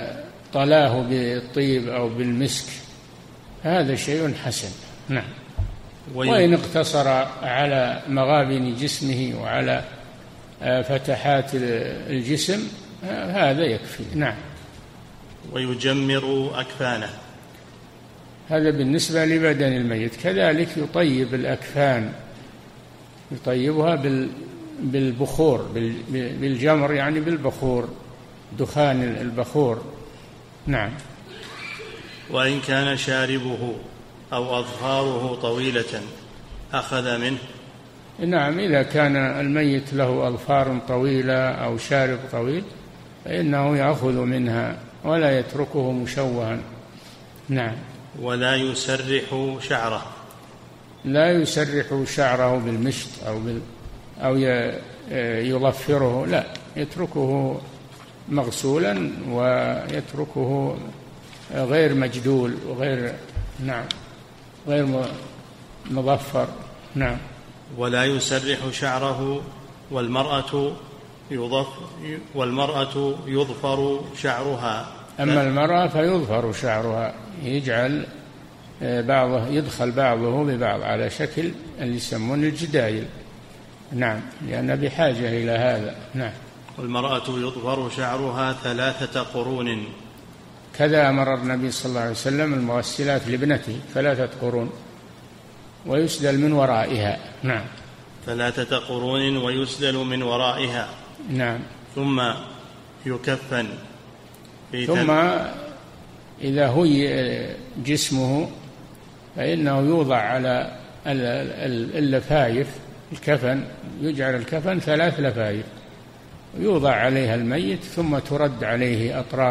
طلاه بالطيب أو بالمسك هذا شيء حسن. نعم. وإن اقتصر على مغابن جسمه وعلى فتحات الجسم هذا يكفي. نعم. ويجمر أكفانه، هذا بالنسبة لبدن الميت. كذلك يطيب الأكفان، يطيبها بالبخور، بالجمر يعني بالبخور، دخان البخور. نعم. وإن كان شاربه أو أظفاره طويلة أخذ منه. نعم، إذا كان الميت له أظفار طويلة أو شارب طويل فإنه يأخذ منها ولا يتركه مشوها. نعم. ولا يسرح شعره، لا يسرح شعره بالمشط أو بال أو يضفره، لا، يتركه مغسولا ويتركه غير مجدول وغير نعم غير مضفر. نعم. ولا يسرح شعره، والمرأة يضف والمرأة يظفر شعرها. أما المرأة فيظفر شعرها، يجعل بعضه يدخل بعضه ببعض على شكل اللي يسمون الجدايل. نعم، لأن بحاجة إلى هذا. نعم. والمرأة يظفر شعرها ثلاثة قرون، كذا أمر النبي صلى الله عليه وسلم المغسلات لابنته ثلاثة قرون ويسدل من ورائها. نعم. ثلاثة قرون ويسدل من ورائها. نعم. ثم يكفن في ثم إذا هي جسمه فإنه يوضع على اللفايف، الكفن يجعل الكفن ثلاث لفايف يوضع عليها الميت، ثم ترد عليه أطراف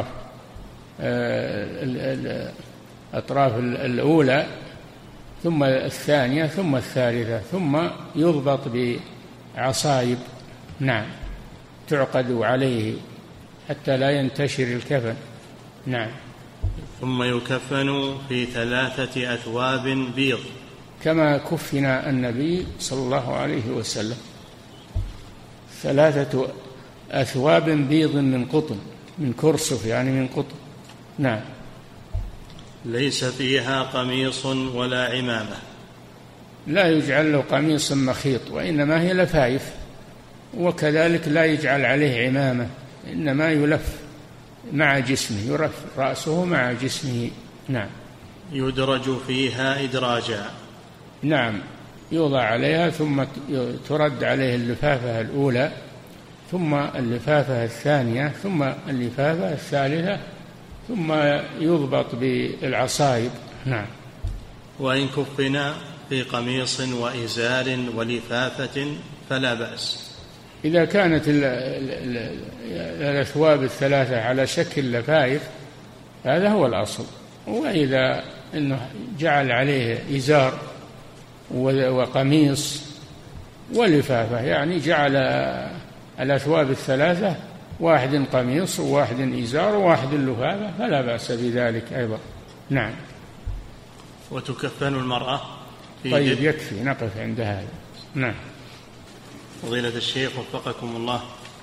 الأطراف الأولى ثم الثانية ثم الثالثة، ثم يضبط بعصايب. نعم. تعقد عليه حتى لا ينتشر الكفن. نعم. ثم يكفن في ثلاثة أثواب بيض، كما كفن النبي صلى الله عليه وسلم، ثلاثة أثواب بيض من قطن، من كرسف يعني من قطن. نعم. ليس فيها قميص ولا عمامة، لا يجعل له قميص مخيط، وإنما هي لفايف، وكذلك لا يجعل عليه عمامة، إنما يلف مع جسمه، يرف رأسه مع جسمه. نعم. يدرج فيها إدراجا. نعم، يوضع عليها ثم ترد عليه اللفافة الأولى ثم اللفافة الثانية ثم اللفافة الثالثة ثم يضبط بالعصايب. نعم. وإن كفن في قميص وإزار ولفافة فلا بأس، إذا كانت الأثواب الثلاثة على شكل لفائف هذا هو الأصل. وإذا إنه جعل عليه إزار وقميص ولفافة، يعني جعل الأثواب الثلاثة واحد قميص وواحد إزار وواحد لفافة فلا بأس بذلك أيضا. نعم. وتكفن المرأة في طيب يكفي، نقف عند هذا. نعم. فضيلة الشيخ وفقكم الله،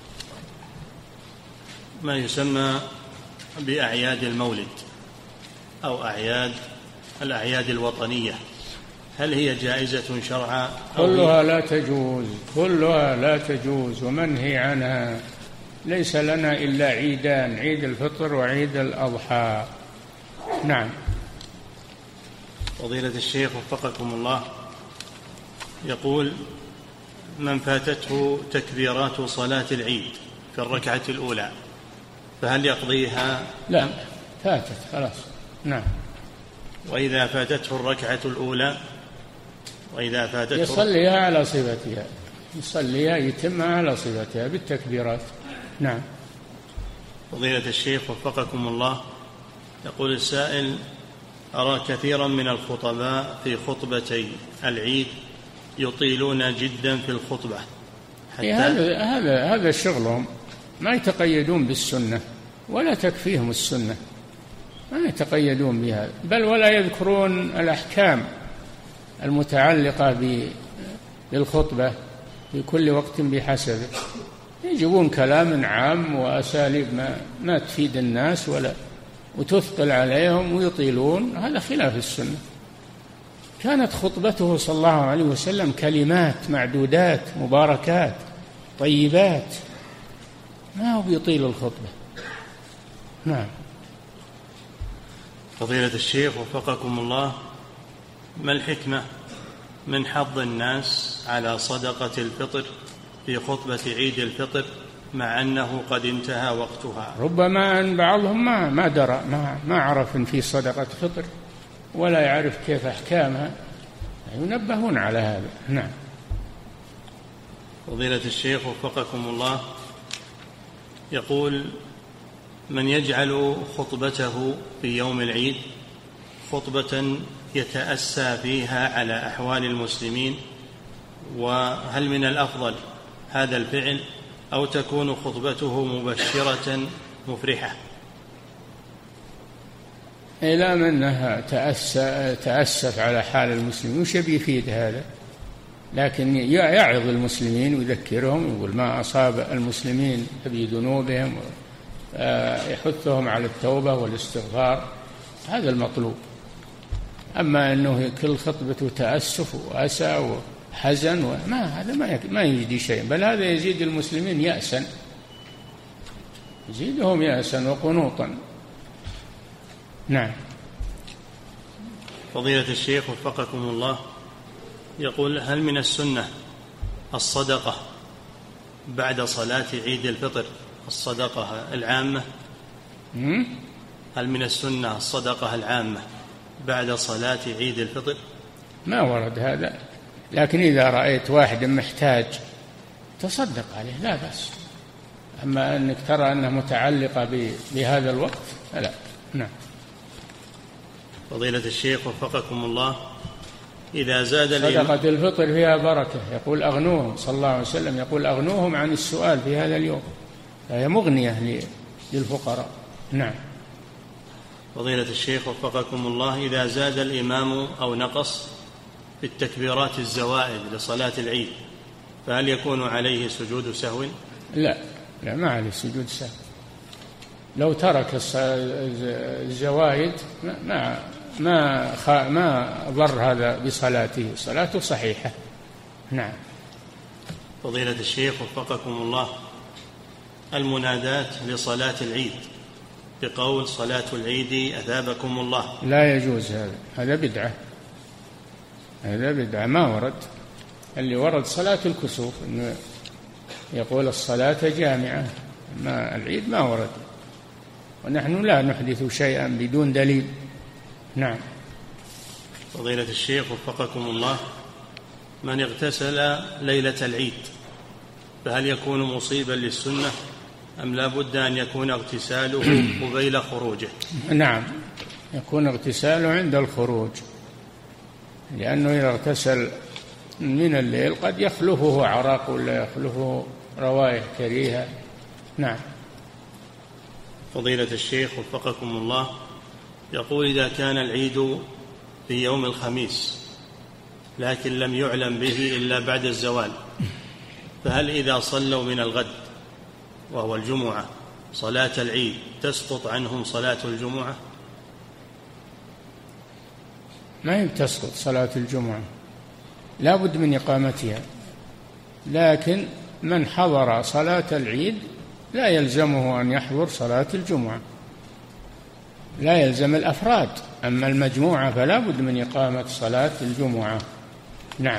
ما يسمى بأعياد المولد أو أعياد الأعياد الوطنية، هل هي جائزة شرعا؟ كلها لا تجوز، كلها لا تجوز ومنهي عنها. ليس لنا إلا عيدان، عيد الفطر وعيد الأضحى. نعم. فضيلة الشيخ وفقكم الله، يقول: من فاتته تكبيرات صلاة العيد في الركعة الأولى فهل يقضيها؟ لا، فاتت خلاص. نعم. وإذا فاتته الركعة الأولى وإذا فاتته يصليها على صفتها، يصليها يتمها على صفتها بالتكبيرات. نعم. فضيلة الشيخ وفقكم الله، يقول السائل: أرى كثيرا من الخطباء في خطبتي العيد يطيلون جدا في الخطبة حتى هذا هذا هذا شغلهم، ما يتقيدون بالسنة ولا تكفيهم السنة، ما يتقيدون بها، بل ولا يذكرون الأحكام المتعلقة بالخطبة في كل وقت بحسبه، يجيبون كلام عام وأساليب ما, ما تفيد الناس ولا وتثقل عليهم ويطيلون، هذا خلاف السنة. كانت خطبته صلى الله عليه وسلم كلمات معدودات مباركات طيبات، ما هو بيطيل الخطبة. نعم. فضيلة الشيخ وفقكم الله، ما الحكمة من حض الناس على صدقة الفطر في خطبة عيد الفطر مع أنه قد انتهى وقتها؟ ربما أن بعضهم ما ما درى ما ما عرف إن في صدقة فطر ولا يعرف كيف أحكامها، ينبهون على هذا. نعم. فضيلة الشيخ وفقكم الله، يقول: من يجعل خطبته في يوم العيد خطبة يتأسى فيها على أحوال المسلمين، وهل من الأفضل هذا الفعل أو تكون خطبته مبشرة مفرحة؟ إلى منها تأسف على حال المسلمين، وش بيفيد هذا؟ لكن يعظ المسلمين ويذكرهم، يقول ما أصاب المسلمين بذنوبهم، يحثهم على التوبة والاستغفار، هذا المطلوب. أما أنه كل خطبته تأسف وأسى وحزن وما هذا ما ما يجدي شيء، بل هذا يزيد المسلمين يأسا، يزيدهم يأسا وقنوطا. نعم. فضيلة الشيخ وفقكم الله، يقول: هل من السنة الصدقة بعد صلاة عيد الفطر، الصدقة العامة؟ هل من السنة الصدقة العامة بعد صلاة عيد الفطر؟ ما ورد هذا، لكن إذا رأيت واحد محتاج تصدق عليه لا بأس، أما أنك ترى أنها متعلقة بهذا الوقت لا. نعم. فضيلة الشيخ وفقكم الله، إذا زاد صدقة الفطر فيها بركة، يقول أغنوهم صلى الله عليه وسلم، يقول أغنوهم عن السؤال في هذا اليوم، فهي مغنية للفقراء. نعم. فضيلة الشيخ وفقكم الله، إذا زاد الإمام أو نقص في التكبيرات الزوائد لصلاة العيد فهل يكون عليه سجود سهو؟ لا لا، ما عليه سجود سهو. لو ترك الزوائد ما ما ما ضر هذا بصلاته، صلاته صحيحة. نعم. فضيلة الشيخ وفقكم الله، المنادات لصلاة العيد بقول صلاة العيد أثابكم الله لا يجوز، هذا هذا بدعة، هذا بدعة ما ورد. اللي ورد صلاة الكسوف إنه يقول الصلاة جامعة، ما العيد ما ورد، ونحن لا نحدث شيئا بدون دليل. نعم. فضيلة الشيخ وفقكم الله، من اغتسل ليلة العيد فهل يكون مصيبا للسنة أم لا بد أن يكون اغتساله قبيل خروجه؟ نعم، يكون اغتساله عند الخروج، لأنه إذا اغتسل من الليل قد يخلفه عرق ولا يخلفه روائح كريهة. نعم. فضيلة الشيخ وفقكم الله، يقول: إذا كان العيد في يوم الخميس لكن لم يعلم به إلا بعد الزوال، فهل إذا صلوا من الغد وهو الجمعة صلاة العيد تسقط عنهم صلاة الجمعة؟ ما هي تسقط صلاة الجمعة، لا بد من إقامتها، لكن من حضر صلاة العيد لا يلزمه أن يحضر صلاة الجمعة، لا يلزم الأفراد، أما المجموعة فلا بد من إقامة صلاة الجمعة. نعم.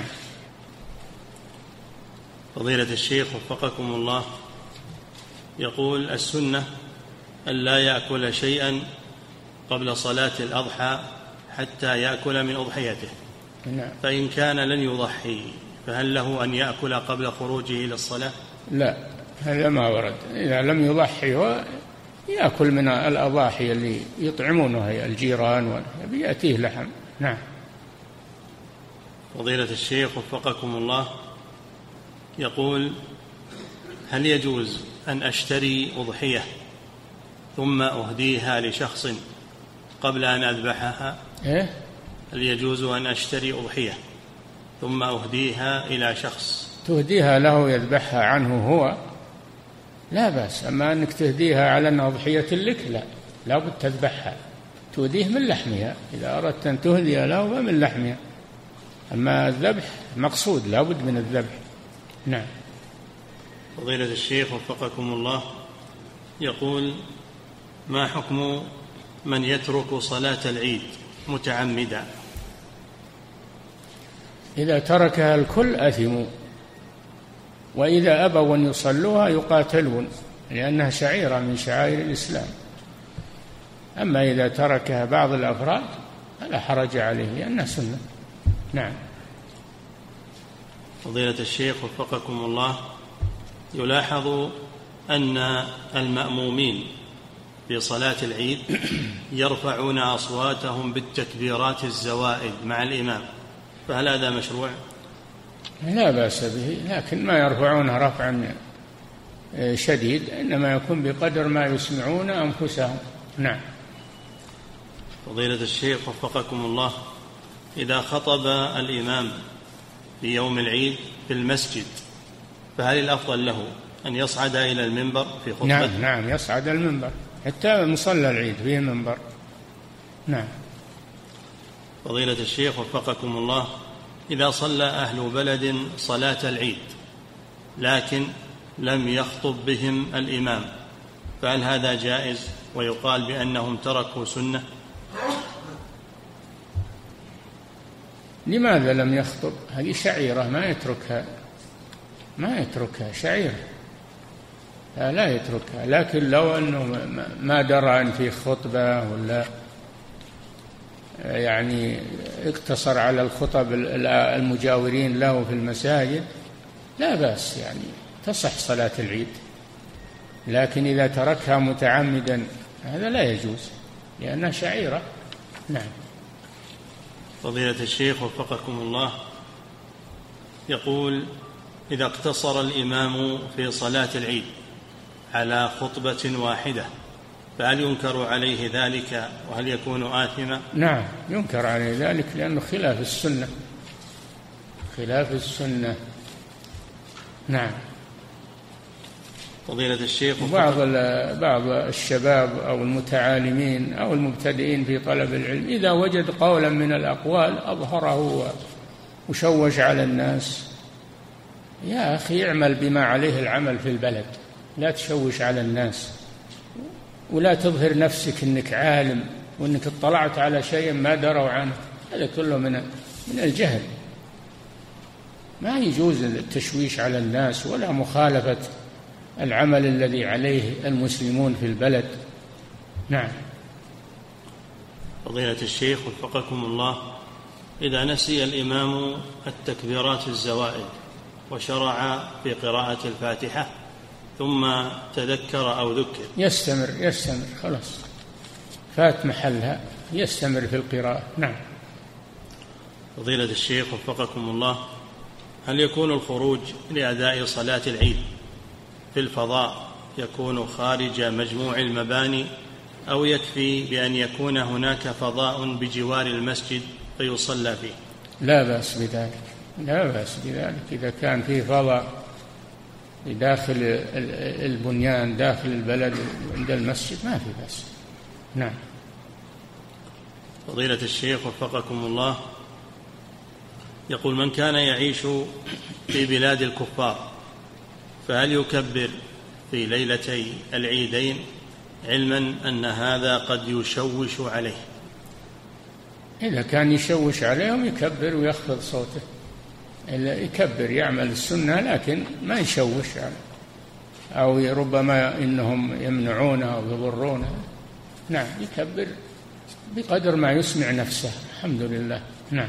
فضيلة الشيخ وفقكم الله، يقول: السنة أن لا يأكل شيئا قبل صلاة الأضحى حتى يأكل من أضحيته. نعم. فإن كان لن يضحي فهل له أن يأكل قبل خروجه إلى الصلاة؟ لا، هذا ما ورد. إذا لم يضحي يأكل من الأضاحي اللي يطعمونه الجيران ويأتيه لحم. نعم. فضيلة الشيخ وفقكم الله، يقول: هل يجوز أن أشتري أضحية ثم أهديها لشخص قبل أن أذبحها؟ إيه؟ هل يجوز أن أشتري أضحية ثم أهديها إلى شخص؟ تهديها له يذبحها عنه هو لا بأس، أما أنك تهديها على أنها أضحية لك لا. لا بد تذبحها، تؤذيه من لحمها، إذا أردت أن تهدي له فمن لحمها، أما الذبح مقصود لا بد من الذبح. نعم. فضيلة الشيخ وفقكم الله، يقول: ما حكم من يترك صلاة العيد متعمدا؟ إذا تركها الكل أثموا، وإذا أبوا أن يصلوها يقاتلون، لأنها شعيرة من شعائر الإسلام. أما إذا تركها بعض الأفراد فلا حرج عليه لأنها سنة. نعم. فضيلة الشيخ وفقكم الله، يلاحظ أن المأمومين في صلاة العيد يرفعون أصواتهم بالتكبيرات الزوائد مع الإمام، فهل هذا مشروع؟ لا بأس به، لكن ما يرفعونها رفعا شديد، إنما يكون بقدر ما يسمعون أنفسهم. نعم. فضيلة الشيخ وفقكم الله، إذا خطب الإمام في يوم العيد في المسجد فهل الأفضل له أن يصعد إلى المنبر في خطبته؟ نعم نعم يصعد المنبر، حتى مصلى العيد فيه منبر. نعم. فضيلة الشيخ وفقكم الله، إذا صلى أهل بلد صلاة العيد لكن لم يخطب بهم الإمام فهل هذا جائز ويقال بأنهم تركوا سنة؟ لماذا لم يخطب؟ هذه شعيرة ما يتركها، ما يتركها شعيرة، لا, لا يتركها. لكن لو أنه ما درى أن في خطبة ولا يعني اقتصر على الخطب المجاورين له في المساجد لا بأس، يعني تصح صلاة العيد. لكن إذا تركها متعمدا هذا لا يجوز لأنها شعيرة. نعم. فضيلة الشيخ وفقكم الله، يقول: إذا اقتصر الإمام في صلاة العيد على خطبة واحدة فهل ينكر عليه ذلك وهل يكون آثما؟ نعم ينكر عليه ذلك لأنه خلاف السنة، خلاف السنة. نعم. فضيلة الشيخ، بعض بعض الشباب أو المتعالمين أو المبتدئين في طلب العلم إذا وجد قولا من الأقوال أظهره وشوش على الناس، يا أخي اعمل بما عليه العمل في البلد، لا تشوش على الناس ولا تظهر نفسك أنك عالم وأنك اطلعت على شيء ما دروا عنه، هذا كله من من الجهل. ما يجوز التشويش على الناس ولا مخالفة العمل الذي عليه المسلمون في البلد. نعم. فضيلة الشيخ وفقكم الله، إذا نسي الإمام التكبيرات الزوائد وشرع في قراءة الفاتحة ثم تذكر أو ذكر يستمر يستمر خلاص، فات محلها، يستمر في القراءة. نعم. فضيلة الشيخ وفقكم الله، هل يكون الخروج لأداء صلاة العيد في الفضاء يكون خارج مجموع المباني أو يكفي بأن يكون هناك فضاء بجوار المسجد فيصلى فيه؟ لا بأس بذلك، لا بأس بذلك. إذا كان فيه فضاء داخل البنيان داخل البلد عند المسجد ما في بأس. نعم. فضيلة الشيخ وفقكم الله، يقول: من كان يعيش في بلاد الكفار فهل يكبر في ليلتي العيدين علما أن هذا قد يشوش عليه؟ إذا كان يشوش عليهم يكبر ويخفض صوته، إلا يكبر يعمل السنة لكن ما يشوش عليه، أو ربما إنهم يمنعونه أو يضرونه. نعم يكبر بقدر ما يسمع نفسه. الحمد لله. نعم.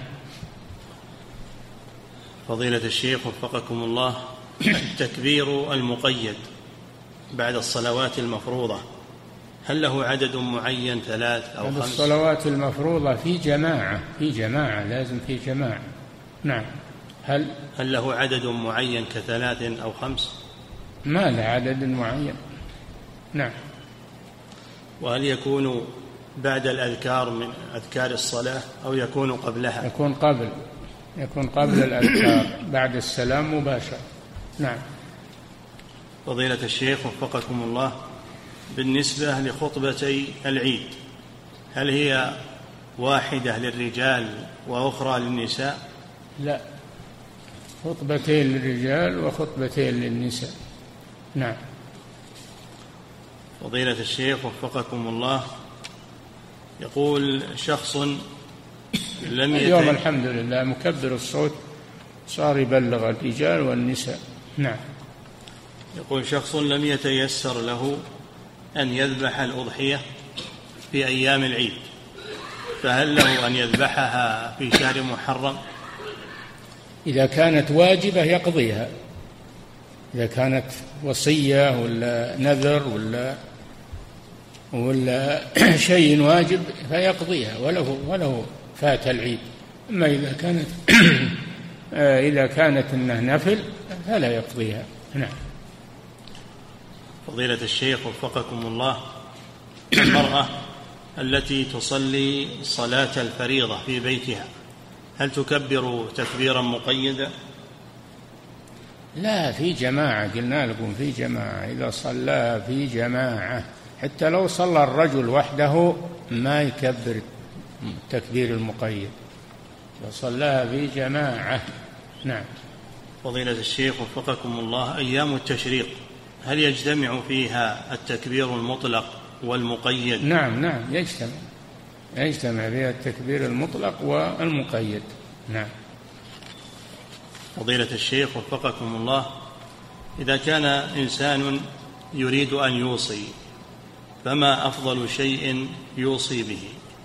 فضيلة الشيخ وفقكم الله، التكبير المقيد بعد الصلوات المفروضة هل له عدد معين ثلاث أو خمس؟ الصلوات المفروضة في جماعة، في جماعة لازم في جماعة. نعم. هل هل له عدد معين كثلاث أو خمس؟ ما له عدد معين. نعم. وهل يكون بعد الأذكار من أذكار الصلاة أو يكون قبلها؟ يكون قبل، يكون قبل الأذكار بعد السلام مباشرة. نعم. فضيلة الشيخ وفقكم الله، بالنسبة لخطبتي العيد، هل هي واحدة للرجال وأخرى للنساء؟ لا، خطبتين للرجال وخطبتين للنساء. نعم. فضيلة الشيخ وفقكم الله، يقول شخص لم يتي... اليوم الحمد لله مكبر الصوت صار يبلغ الرجال والنساء. نعم. يقول شخص لم يتيسر له أن يذبح الأضحية في أيام العيد، فهل له أن يذبحها في شهر محرم؟ إذا كانت واجبة يقضيها، إذا كانت وصية ولا نذر ولا ولا شيء واجب فيقضيها وله وله فات العيد. أما إذا كانت إذا كانت إنه نفل فلا يقضيها. نعم. فضيلة الشيخ وفقكم الله، المرأة التي تصلي صلاة الفريضة في بيتها هل تكبر تكبيرا مقيدا؟ لا، في جماعة، قلنا لكم في جماعة. إذا صلى في جماعة حتى لو صلى الرجل وحده ما يكبر التكبير المقيد، إذا صلى في جماعة. نعم. فضيلة الشيخ وفقكم الله، أيام التشريق هل يجتمع فيها التكبير المطلق والمقيد؟ نعم نعم يجتمع يجتمع فيها التكبير المطلق والمقيد. نعم. فضيلة الشيخ وفقكم الله، إذا كان إنسان يريد أن يوصي فما أفضل شيء يوصي به؟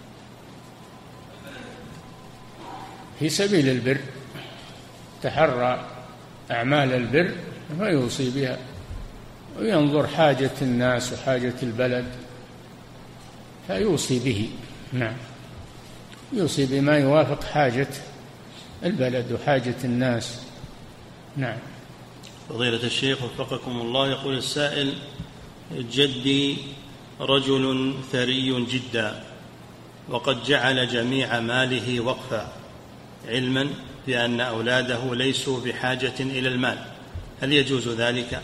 في سبيل البر، تحرى أعمال البر فيوصي بها، وينظر حاجة الناس وحاجة البلد فيوصي به. نعم، يوصي بما يوافق حاجة البلد وحاجة الناس. نعم. فضيلة الشيخ وفقكم الله، يقول السائل: جدي رجل ثري جدا وقد جعل جميع ماله وقفا، علما بأن أولاده ليسوا بحاجة إلى المال، هل يجوز ذلك؟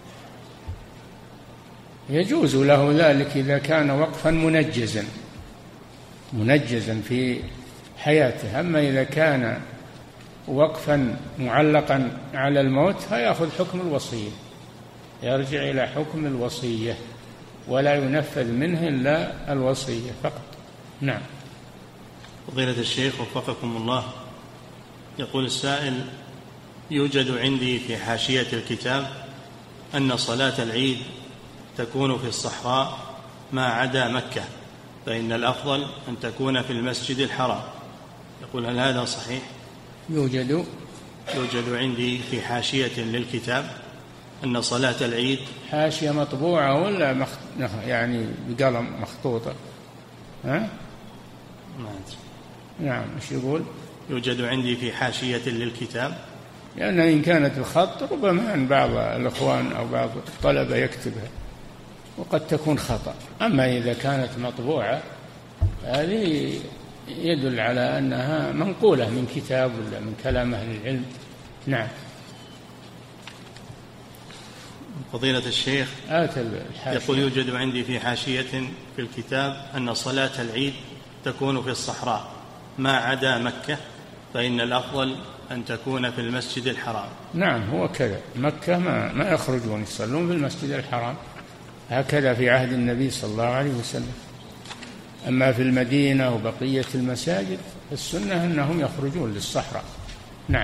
يجوز له ذلك إذا كان وقفا منجزا منجزا في حياته. أما إذا كان وقفا معلقا على الموت فيأخذ حكم الوصية، يرجع إلى حكم الوصية ولا ينفذ منه إلا الوصية فقط. نعم. فضيلة الشيخ وفقكم الله، يقول السائل: يوجد عندي في حاشية الكتاب أن صلاة العيد تكون في الصحراء ما عدا مكة، فإن الأفضل أن تكون في المسجد الحرام، يقول هل هذا صحيح؟ يوجد يوجد عندي في حاشية للكتاب أن صلاة العيد حاشية مطبوعة ولا مخ... يعني بقلم مخطوطة؟ ها؟ نعم. ايش يقول؟ يوجد عندي في حاشية للكتاب، لأن إن كانت الخط ربما أن بعض الإخوان أو بعض الطلبة يكتبها وقد تكون خطأ. أما إذا كانت مطبوعة هذه يدل على أنها منقولة من كتاب ولا من كلام أهل العلم. نعم. فضيلة الشيخ يقول: يوجد عندي في حاشية في الكتاب أن صلاة العيد تكون في الصحراء ما عدا مكة، فإن الأفضل أن تكون في المسجد الحرام. نعم، هو كذا. مكة ما, ما يخرجون يصلون في المسجد الحرام، هكذا في عهد النبي صلى الله عليه وسلم. أما في المدينة وبقية المساجد السنة أنهم يخرجون للصحراء. نعم.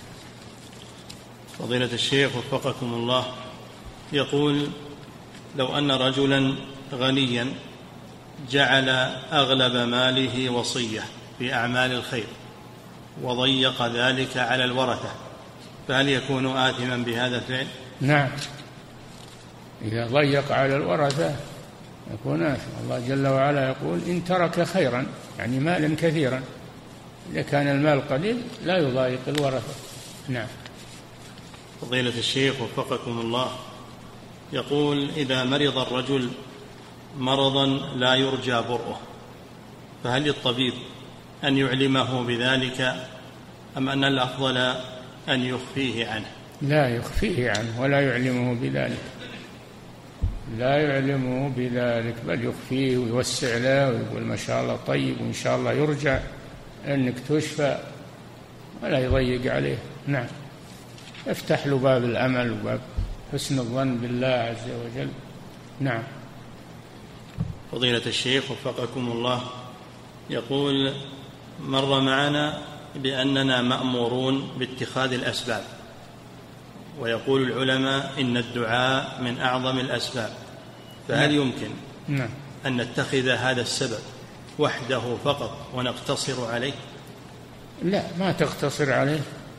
فضيلة الشيخ وفقكم الله، يقول: لو أن رجلا غنيا جعل أغلب ماله وصية في أعمال الخير وضيق ذلك على الورثة، فهل يكون آثما بهذا الفعل؟ نعم، إذا ضيق على الورثة يكون آثما. الله جل وعلا يقول: إن ترك خيرا، يعني مالا كثيرا. إذا كان المال قليل لا يضايق الورثة. نعم. فضيلة الشيخ وفقكم الله، يقول: إذا مرض الرجل مرضا لا يرجى برؤه، فهل للطبيب أن يعلمه بذلك أم أن الأفضل أن يخفيه عنه؟ لا يخفيه عنه ولا يعلمه بذلك، لا يعلمه بذلك، بل يخفيه ويوسع له ويقول ما شاء الله طيب وإن شاء الله يرجع أنك تشفى، ولا يضيق عليه. نعم، افتح له باب الأمل وباب حسن الظن بالله عز وجل. نعم. فضيلة الشيخ وفقكم الله، يقول: مر معنا بأننا مأمورون باتخاذ الأسباب، ويقول العلماء إن الدعاء من أعظم الأسباب، فهل يمكن نعم. أن نتخذ هذا السبب وحده فقط ونقتصر عليه؟ لا، ما تقتصر عليه،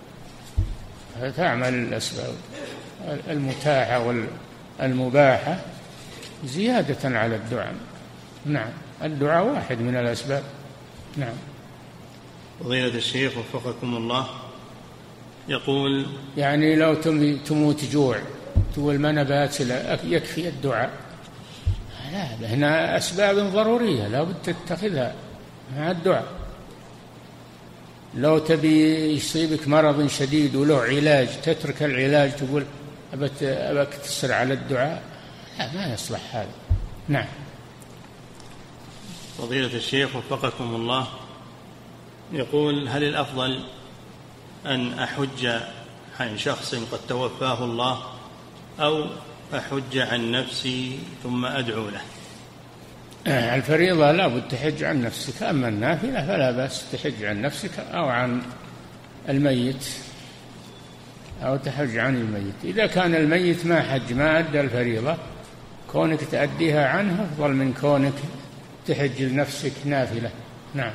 تعمل الأسباب المتاحة والمباحة زيادة على الدعاء. نعم، الدعاء واحد من الأسباب. نعم. فضيلة الشيخ وفقكم الله، يقول: يعني لو تموت جوع تقول ما نبات يكفي الدعاء؟ لا، هنا أسباب ضرورية لا بد تتخذها مع الدعاء. لو تبي يصيبك مرض شديد وله علاج تترك العلاج تقول أبك تسر على الدعاء؟ لا، ما يصلح هذا. نعم. فضيلة الشيخ وفقكم الله، يقول: هل الأفضل أن أحج عن شخص قد توفاه الله أو أحج عن نفسي ثم أدعو له؟ الفريضة لا بد تحج عن نفسك، أما النافلة فلا بأس تحج عن نفسك أو عن الميت، أو تحج عن الميت. إذا كان الميت ما حج ما أدى الفريضة، كونك تأديها عنه أفضل من كونك تحج لنفسك نافلة. نعم.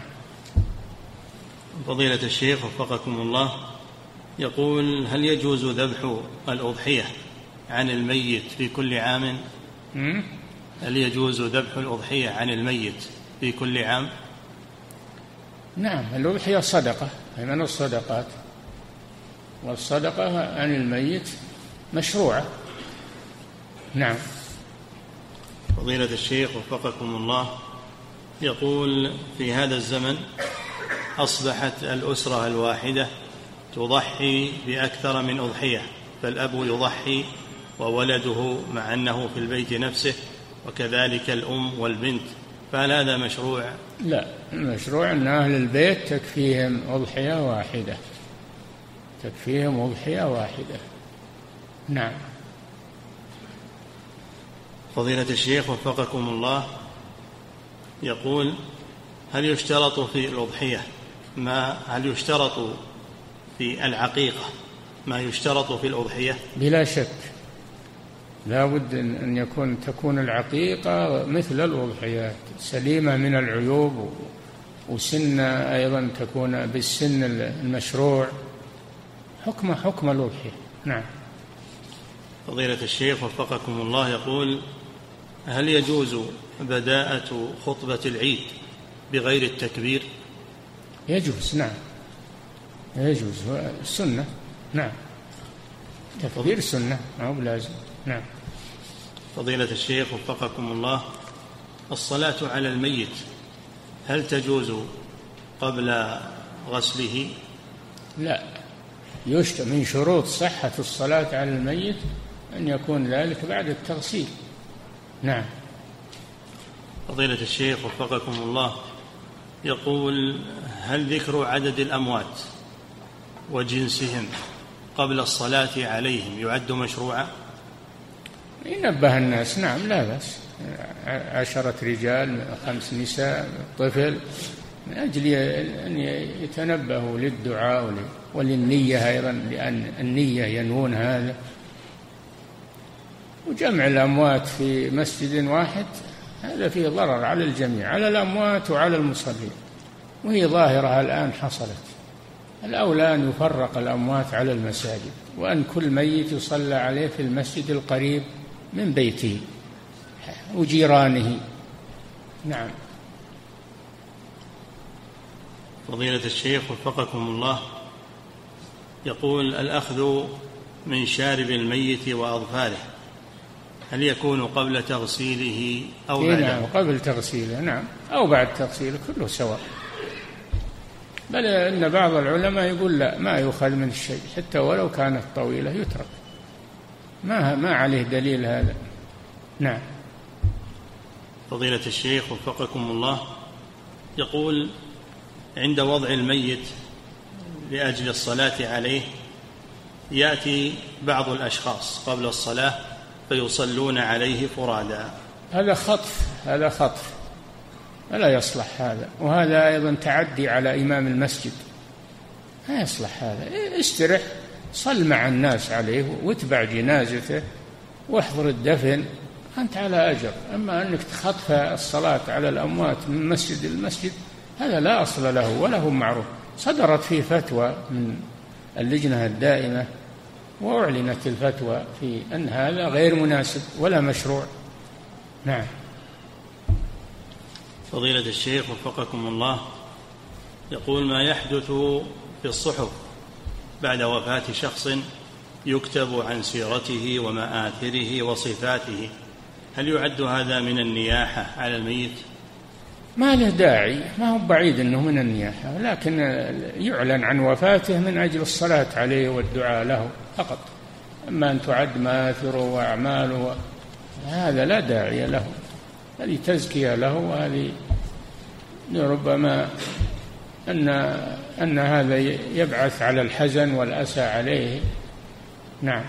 فضيلة الشيخ وفقكم الله، يقول: هل يجوز ذبح الأضحية عن الميت في كل عام؟ م? هل يجوز ذبح الأضحية عن الميت في كل عام؟ نعم، الأضحية صدقة، هي من الصدقات، والصدقة عن الميت مشروعة. نعم. فضيلة الشيخ وفقكم الله، يقول: في هذا الزمن أصبحت الأسرة الواحدة تضحي بأكثر من أضحية، فالأب يضحي وولده مع أنه في البيت نفسه، وكذلك الأم والبنت، فهل هذا مشروع؟ لا، المشروع أن أهل البيت تكفيهم أضحية واحدة، تكفيهم أضحية واحدة. نعم. فضيلة الشيخ وفقكم الله، يقول: هل يشترط في الأضحية ما هل يشترط في العقيقة ما يشترط في الأضحية؟ بلا شك، لا بد أن يكون تكون العقيقة مثل الأضحيات، سليمة من العيوب، وسن أيضا تكون بالسن المشروع، حكم حكم الأضحية. نعم. فضيلة الشيخ وفقكم الله، يقول: هل يجوز بداءة خطبة العيد بغير التكبير؟ يجوز، نعم يجوز، السنة. نعم، تكبير سنة أو بلازم. نعم. فضيلة الشيخ وفقكم الله، الصلاة على الميت هل تجوز قبل غسله؟ لا، يشترط من شروط صحة الصلاة على الميت أن يكون ذلك بعد التغسيل. نعم. فضيلة الشيخ وفقكم الله، يقول: هل ذكر عدد الأموات وجنسهم قبل الصلاة عليهم يعد مشروعا؟ ينبه الناس، نعم لا بأس، عشرة رجال خمس نساء طفل، من أجل أن يتنبهوا للدعاء وللنية أيضا، لأن النية ينوون هذا. وجمع الأموات في مسجد واحد هذا فيه ضرر على الجميع، على الأموات وعلى المصلين، وهي ظاهرة الآن حصلت. الأولى أن يفرق الأموات على المساجد، وأن كل ميت يصلى عليه في المسجد القريب من بيته وجيرانه. نعم. فضيلة الشيخ وفقكم الله، يقول: الأخذ من شارب الميت وأظفاره هل يكون قبل تغسيله أو بعد؟ نعم، قبل تغسيله، نعم، أو بعد تغسيله، كله سواء. بل إن بعض العلماء يقول لا، ما يؤخذ من الشيء حتى ولو كانت طويلة، يترك، ما ما عليه دليل هذا. نعم. فضيلة الشيخ وفقكم الله، يقول: عند وضع الميت لأجل الصلاة عليه يأتي بعض الأشخاص قبل الصلاة فيصلون عليه فرادا. هذا خطف، هذا خطف، لا يصلح هذا، وهذا أيضا تعدي على إمام المسجد، لا يصلح هذا. استرح، صل مع الناس عليه واتبع جنازته واحضر الدفن، أنت على أجر. أما أنك تخطف الصلاة على الأموات من مسجد المسجد هذا لا أصل له ولا هو معروف. صدرت فيه فتوى من اللجنة الدائمة وأعلنت الفتوى في أن هذا غير مناسب ولا مشروع. نعم. فضيلة الشيخ وفقكم الله، يقول: ما يحدث في الصحف بعد وفاة شخص يكتب عن سيرته ومآثره وصفاته، هل يعد هذا من النياحة على الميت؟ ما له داعي، ما هو بعيد أنه من النياحة، لكن يعلن عن وفاته من أجل الصلاة عليه والدعاء له فقط. أما أن تعد مآثره وأعماله هذا لا داعي له، هذه تزكية له، وهذه ربما أن أن هذا يبعث على الحزن والأسى عليه. نعم.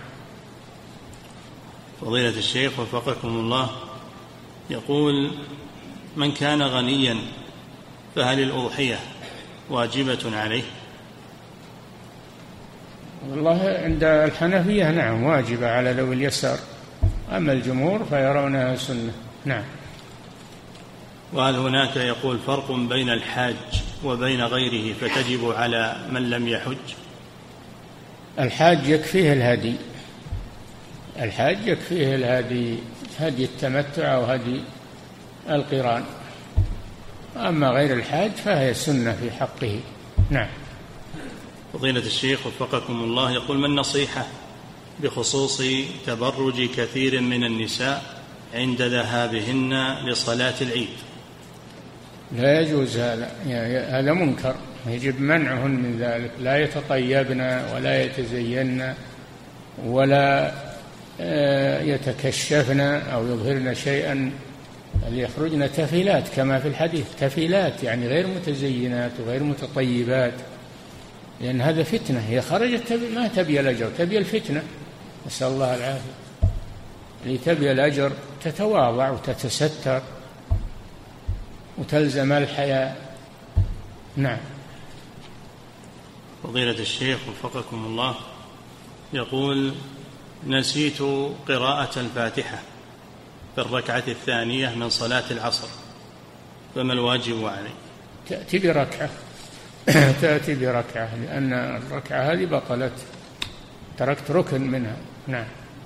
فضيلة الشيخ وفقكم الله، يقول: من كان غنيا فهل الأضحية واجبة عليه؟ والله عند الحنفية نعم واجبة على ذوي اليسار، أما الجمهور فيرونها سنة. نعم. وهل هناك يقول فرق بين الحاج وبين غيره فتجب على من لم يحج؟ الحاج يكفيه الهدي، الحاج يكفيه الهدي، هدي التمتع أو هدي القران، أما غير الحاج فهي سنة في حقه. نعم. فضيلة الشيخ وفقكم الله، يقول: ما النصيحة بخصوص تبرج كثير من النساء عند ذهابهن لصلاة العيد؟ لا يجوز هذا، هذا منكر، يجب منعهن من ذلك. لا يتطيبن ولا يتزين ولا يتكشفن أو يظهرن شيئا، ليخرجن تفيلات كما في الحديث، تفيلات يعني غير متزينات وغير متطيبات، لأن هذا فتنة. هي خرجت ما تبي الأجر، تبي الفتنة، نسأل الله العافية. اللي تبي الأجر تتواضع وتتستر وتلزم الحياة. نعم. فضيلة الشيخ وفقكم الله، يقول: نسيت قراءة الفاتحة في الركعة الثانية من صلاة العصر، فما الواجب علي؟ تأتي بركعة تأتي بركعة لأن الركعة هذه بطلت، تركت ركن منها. نعم.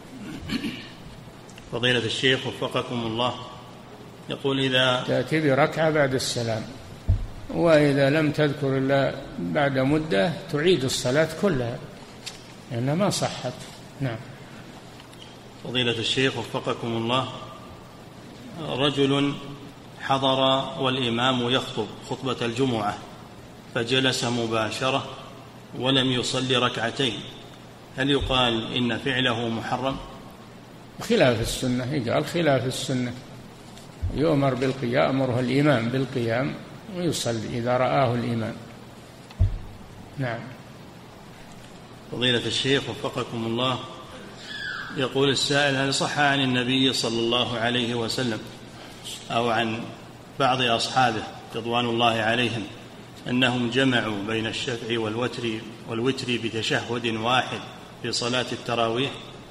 فضيلة الشيخ وفقكم الله، يقول: إذا تأتي بركعة بعد السلام، وإذا لم تذكر إلا بعد مدة تعيد الصلاة كلها لأنها ما صحت. نعم. فضيلة الشيخ وفقكم الله، رجل حضر والإمام يخطب خطبة الجمعة فجلس مباشرة ولم يصلي ركعتين، هل يقال إن فعله محرم؟ خلاف السنة، يقال خلاف السنة، يؤمر بالقيام، أمره الإمام بالقيام ويصلي إذا رآه الإمام. نعم. فضيلة الشيخ وفقكم الله، يقول السائل: هل صح عن النبي صلى الله عليه وسلم أو عن بعض أصحابه رضوان الله عليهم أنهم جمعوا بين الشفع والوتر والوتر بتشهد واحد في صلاة التراويح؟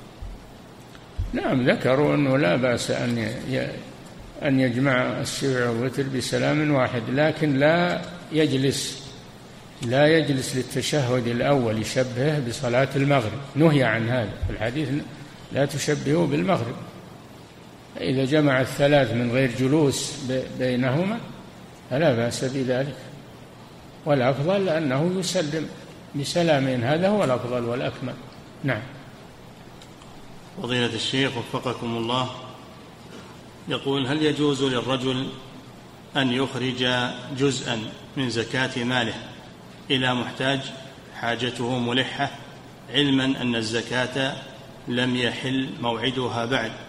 نعم، ذكروا أنه لا بأس أن أن يجمع الشفع والوتر بسلام واحد، لكن لا يجلس لا يجلس للتشهد الأول يشبهه بصلاة المغرب، نهي عن هذا في الحديث، لا تشبهه بالمغرب. إذا جمع الثلاث من غير جلوس بينهما فلا بأس بذلك، والأفضل أنه يسلم بسلامين، هذا هو الأفضل والأكمل. نعم. فضيلة الشيخ وفقكم الله، يقول: هل يجوز للرجل أن يخرج جزءا من زكاة ماله إلى محتاج حاجته ملحة، علما أن الزكاة لم يحل موعدها بعد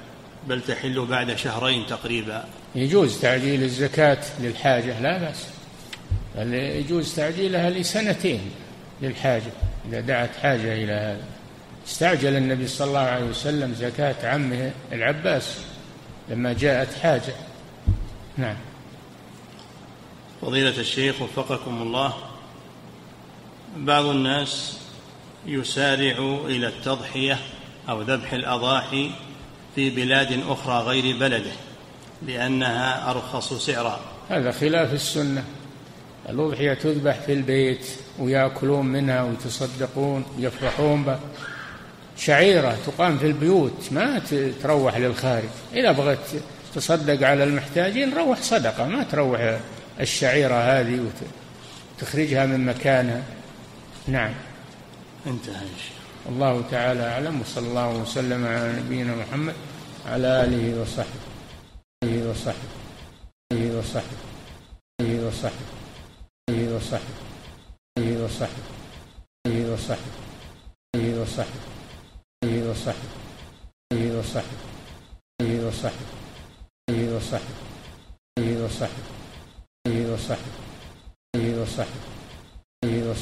بل تحل بعد شهرين تقريبا. يجوز تعجيل الزكاة للحاجة لا بأس، بل يجوز تعجيلها لسنتين للحاجة إذا دعت حاجة إلى هذا. استعجل النبي صلى الله عليه وسلم زكاة عمه العباس لما جاءت حاجة. نعم. فضيلة الشيخ وفقكم الله، بعض الناس يسارع إلى التضحية أو ذبح الأضاحي في بلاد أخرى غير بلده لأنها أرخص سعرا. هذا خلاف السنة. الأضحية تذبح في البيت ويأكلون منها ويتصدقون ويفرحون بها. شعيرة تقام في البيوت، ما تروح للخارج. إذا بغت تصدق على المحتاجين روح صدقة، ما تروح الشعيرة هذه وتخرجها من مكانها. نعم. انتهى. الله تعالى أعلم، وصلى الله وسلم على نبينا محمد على آله وصحبه وصحبه وصحبه وصحبه وصحبه وصحبه وصحبه وصحبه وصحبه وصحبه وصحبه وصحبه وصحبه وصحبه وصحبه